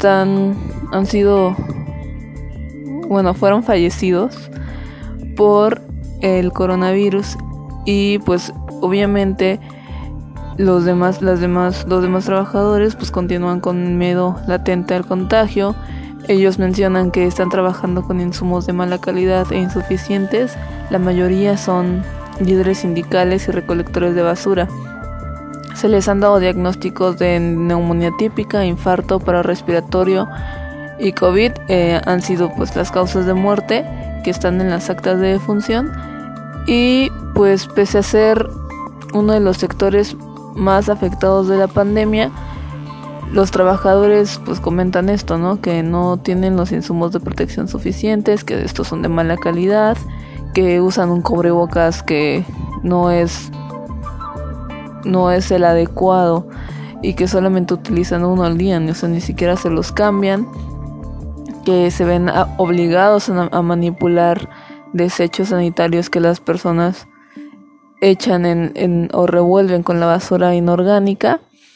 fueron fallecidos por el coronavirus, y pues obviamente los demás trabajadores pues continúan con miedo latente al contagio. Ellos mencionan que están trabajando con insumos de mala calidad e insuficientes. La mayoría son líderes sindicales y recolectores de basura. Se les han dado diagnósticos de neumonía típica, infarto pararrespiratorio y COVID. Han sido pues las causas de muerte que están en las actas de defunción. Y pues pese a ser uno de los sectores más afectados de la pandemia, los trabajadores pues comentan esto, ¿no? Que no tienen los insumos de protección suficientes, que estos son de mala calidad, que usan un cubrebocas que no es el adecuado y que solamente utilizan uno al día, o sea, ni siquiera se los cambian, que se ven obligados a manipular desechos sanitarios que las personas echan o revuelven con la basura inorgánica.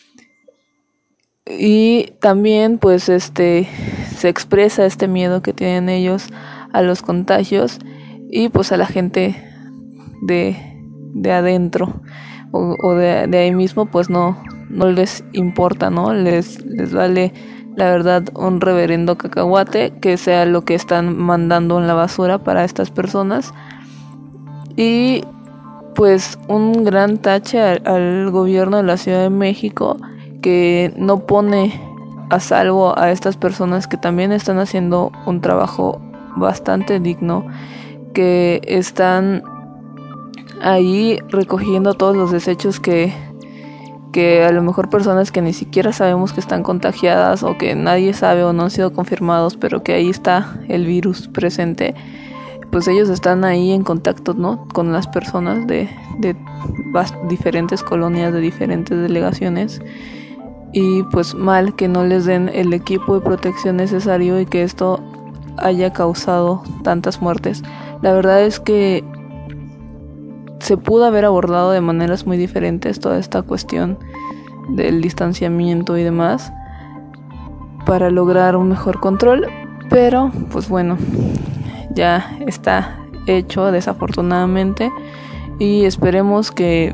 Y también pues se expresa este miedo que tienen ellos a los contagios, y pues a la gente de adentro o de ahí mismo pues no les importa, ¿no? Les vale la verdad un reverendo cacahuate que sea lo que están mandando en la basura para estas personas. Y pues un gran tache al gobierno de la Ciudad de México, que no pone a salvo a estas personas que también están haciendo un trabajo bastante digno, que están ahí recogiendo todos los desechos que a lo mejor personas que ni siquiera sabemos que están contagiadas o que nadie sabe o no han sido confirmados, pero que ahí está el virus presente, pues ellos están ahí en contacto, ¿no? Con las personas de diferentes colonias, de diferentes delegaciones. Y pues mal que no les den el equipo de protección necesario y que esto haya causado tantas muertes. La verdad es que se pudo haber abordado de maneras muy diferentes toda esta cuestión del distanciamiento y demás para lograr un mejor control, pero pues bueno, ya está hecho desafortunadamente, y esperemos que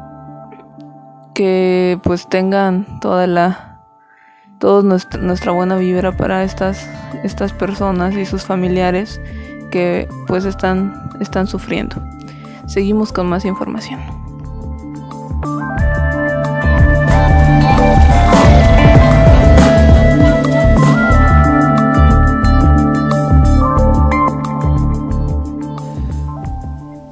pues tengan nuestra buena vibra para estas personas y sus familiares que pues están sufriendo. Seguimos con más información.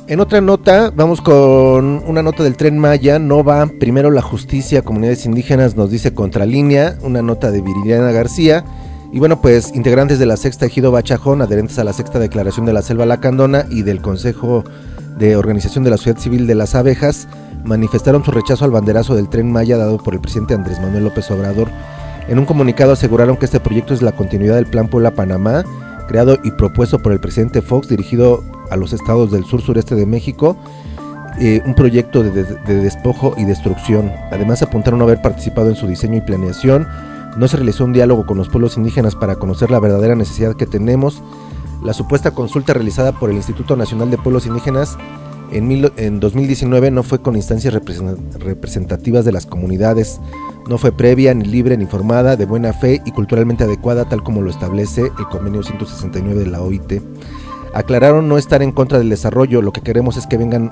En otra nota, vamos con una nota del Tren Maya. No va primero la justicia, comunidades indígenas, nos dice Contralínea, una nota de Viridiana García. Y bueno, pues integrantes de la Sexta Ejido Bachajón, adherentes a la Sexta Declaración de la Selva Lacandona y del Consejo de Organización de la Sociedad Civil de las Abejas, manifestaron su rechazo al banderazo del Tren Maya dado por el presidente Andrés Manuel López Obrador. En un comunicado aseguraron que este proyecto es la continuidad del Plan Puebla-Panamá, creado y propuesto por el presidente Fox, dirigido a los estados del sur-sureste de México, un proyecto de despojo y destrucción. Además apuntaron no haber participado en su diseño y planeación. No se realizó un diálogo con los pueblos indígenas para conocer la verdadera necesidad que tenemos. La supuesta consulta realizada por el Instituto Nacional de Pueblos Indígenas en 2019 no fue con instancias representativas de las comunidades, no fue previa, ni libre, ni informada, de buena fe y culturalmente adecuada, tal como lo establece el convenio 169 de la OIT. Aclararon no estar en contra del desarrollo, lo que queremos es que vengan,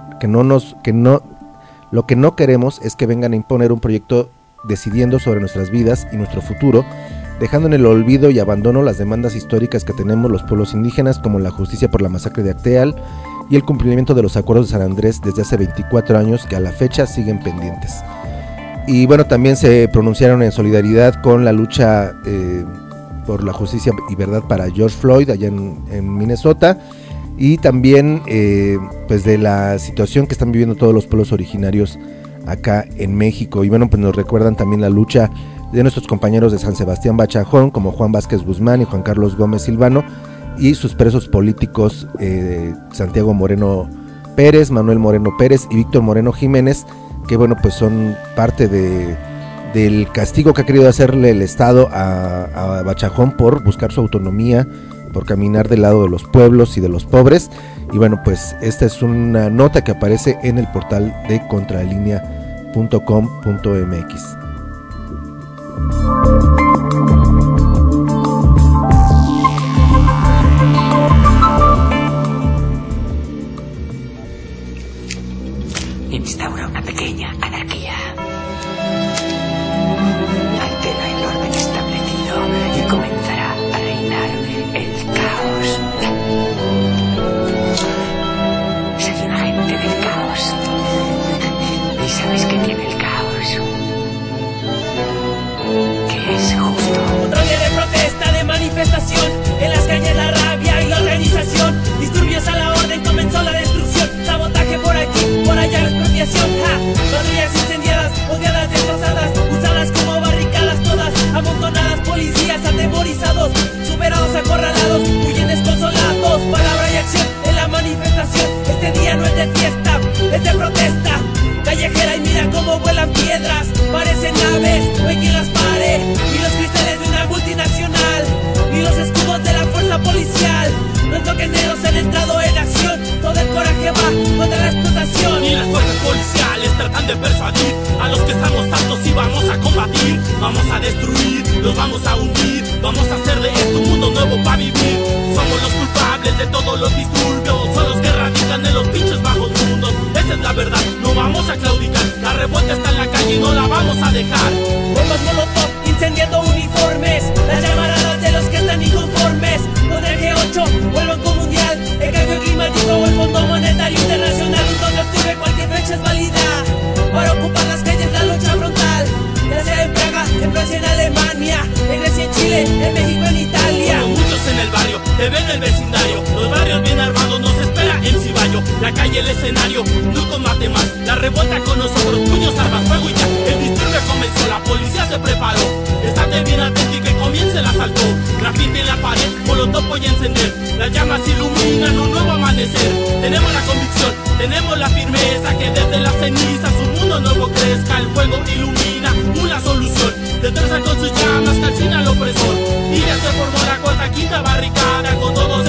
lo que no queremos es que vengan a imponer un proyecto decidiendo sobre nuestras vidas y nuestro futuro, dejando en el olvido y abandono las demandas históricas que tenemos los pueblos indígenas, como la justicia por la masacre de Acteal y el cumplimiento de los acuerdos de San Andrés desde hace 24 años que a la fecha siguen pendientes. Y bueno, también se pronunciaron en solidaridad con la lucha por la justicia y verdad para George Floyd allá en Minnesota, y también pues de la situación que están viviendo todos los pueblos originarios acá en México. Y bueno, pues nos recuerdan también la lucha de nuestros compañeros de San Sebastián Bachajón, como Juan Vázquez Guzmán y Juan Carlos Gómez Silvano, y sus presos políticos Santiago Moreno Pérez, Manuel Moreno Pérez y Víctor Moreno Jiménez, que bueno, pues son parte del castigo que ha querido hacerle el Estado a Bachajón por buscar su autonomía, por caminar del lado de los pueblos y de los pobres. Y bueno, pues esta es una nota que aparece en el portal de contralinea.com.mx. Instaura una pequeña anarquía. Altera el orden establecido y comenzará a reinar el caos. Soy un agente del caos. ¿Y sabes qué tiene el caos? Que es justo. Otro día de protesta, de manifestación, en las calles la rabia y la organización. Disturbios a la orden, comenzó la destrucción. Sabotaje por aquí, por allá la expropiación. Patrullas incendiadas, odiadas, destrozadas, usadas como barricadas todas, amontonadas, policías atemorizados, superados, acorralados, huyen desconsolados. Palabra y acción en la manifestación. Este día no es de fiesta, es de protesta callejera, y mira cómo vuelan piedras, parecen naves, no hay quien las pare, y los cristales de una multinacional, y los escudos de la fuerza policial. Los bloques negros han entrado en acción, todo el coraje va contra la explotación. Y las fuerzas policiales tratan de persuadir a los que estamos hartos y vamos a combatir. Vamos a destruir, los vamos a hundir, vamos a hacer de esto un mundo nuevo para vivir. Somos los culpables de todos los disturbios, son los que radican en los pinches bajos mundos. Esa es la verdad, no vamos a claudicar, la revuelta está en la calle y no la vamos a dejar. Bombas molotov incendiando uniformes, las llamaradas de los que están inconformes. Con el G8 o el Banco Mundial, el cambio climático o el Fondo Monetario Internacional. Un 2 de octubre cualquier fecha es válida para ocupar las calles, la lucha frontal. Ya sea en Praga, en Francia, en Alemania, en Grecia, en Chile, en México, en Italia. Como muchos en el barrio, te ven el vecindario, los barrios bien armados, nos espera el cibayo. La calle, el escenario, no combate más, la revuelta con nosotros, puños, armas, fuego y ya. El disturbio comenzó, la policía se preparó, estate bien atento y que comience el asalto. Grafite en la pared, molotov voy a encender, las llamas iluminan un nuevo amanecer. Tenemos la convicción, tenemos la firmeza, que desde las cenizas un mundo nuevo crezca. El fuego ilumina una solución, destreza con sus llamas, calcina al opresor. Y ya se formó la cuarta, quinta barricada, con todos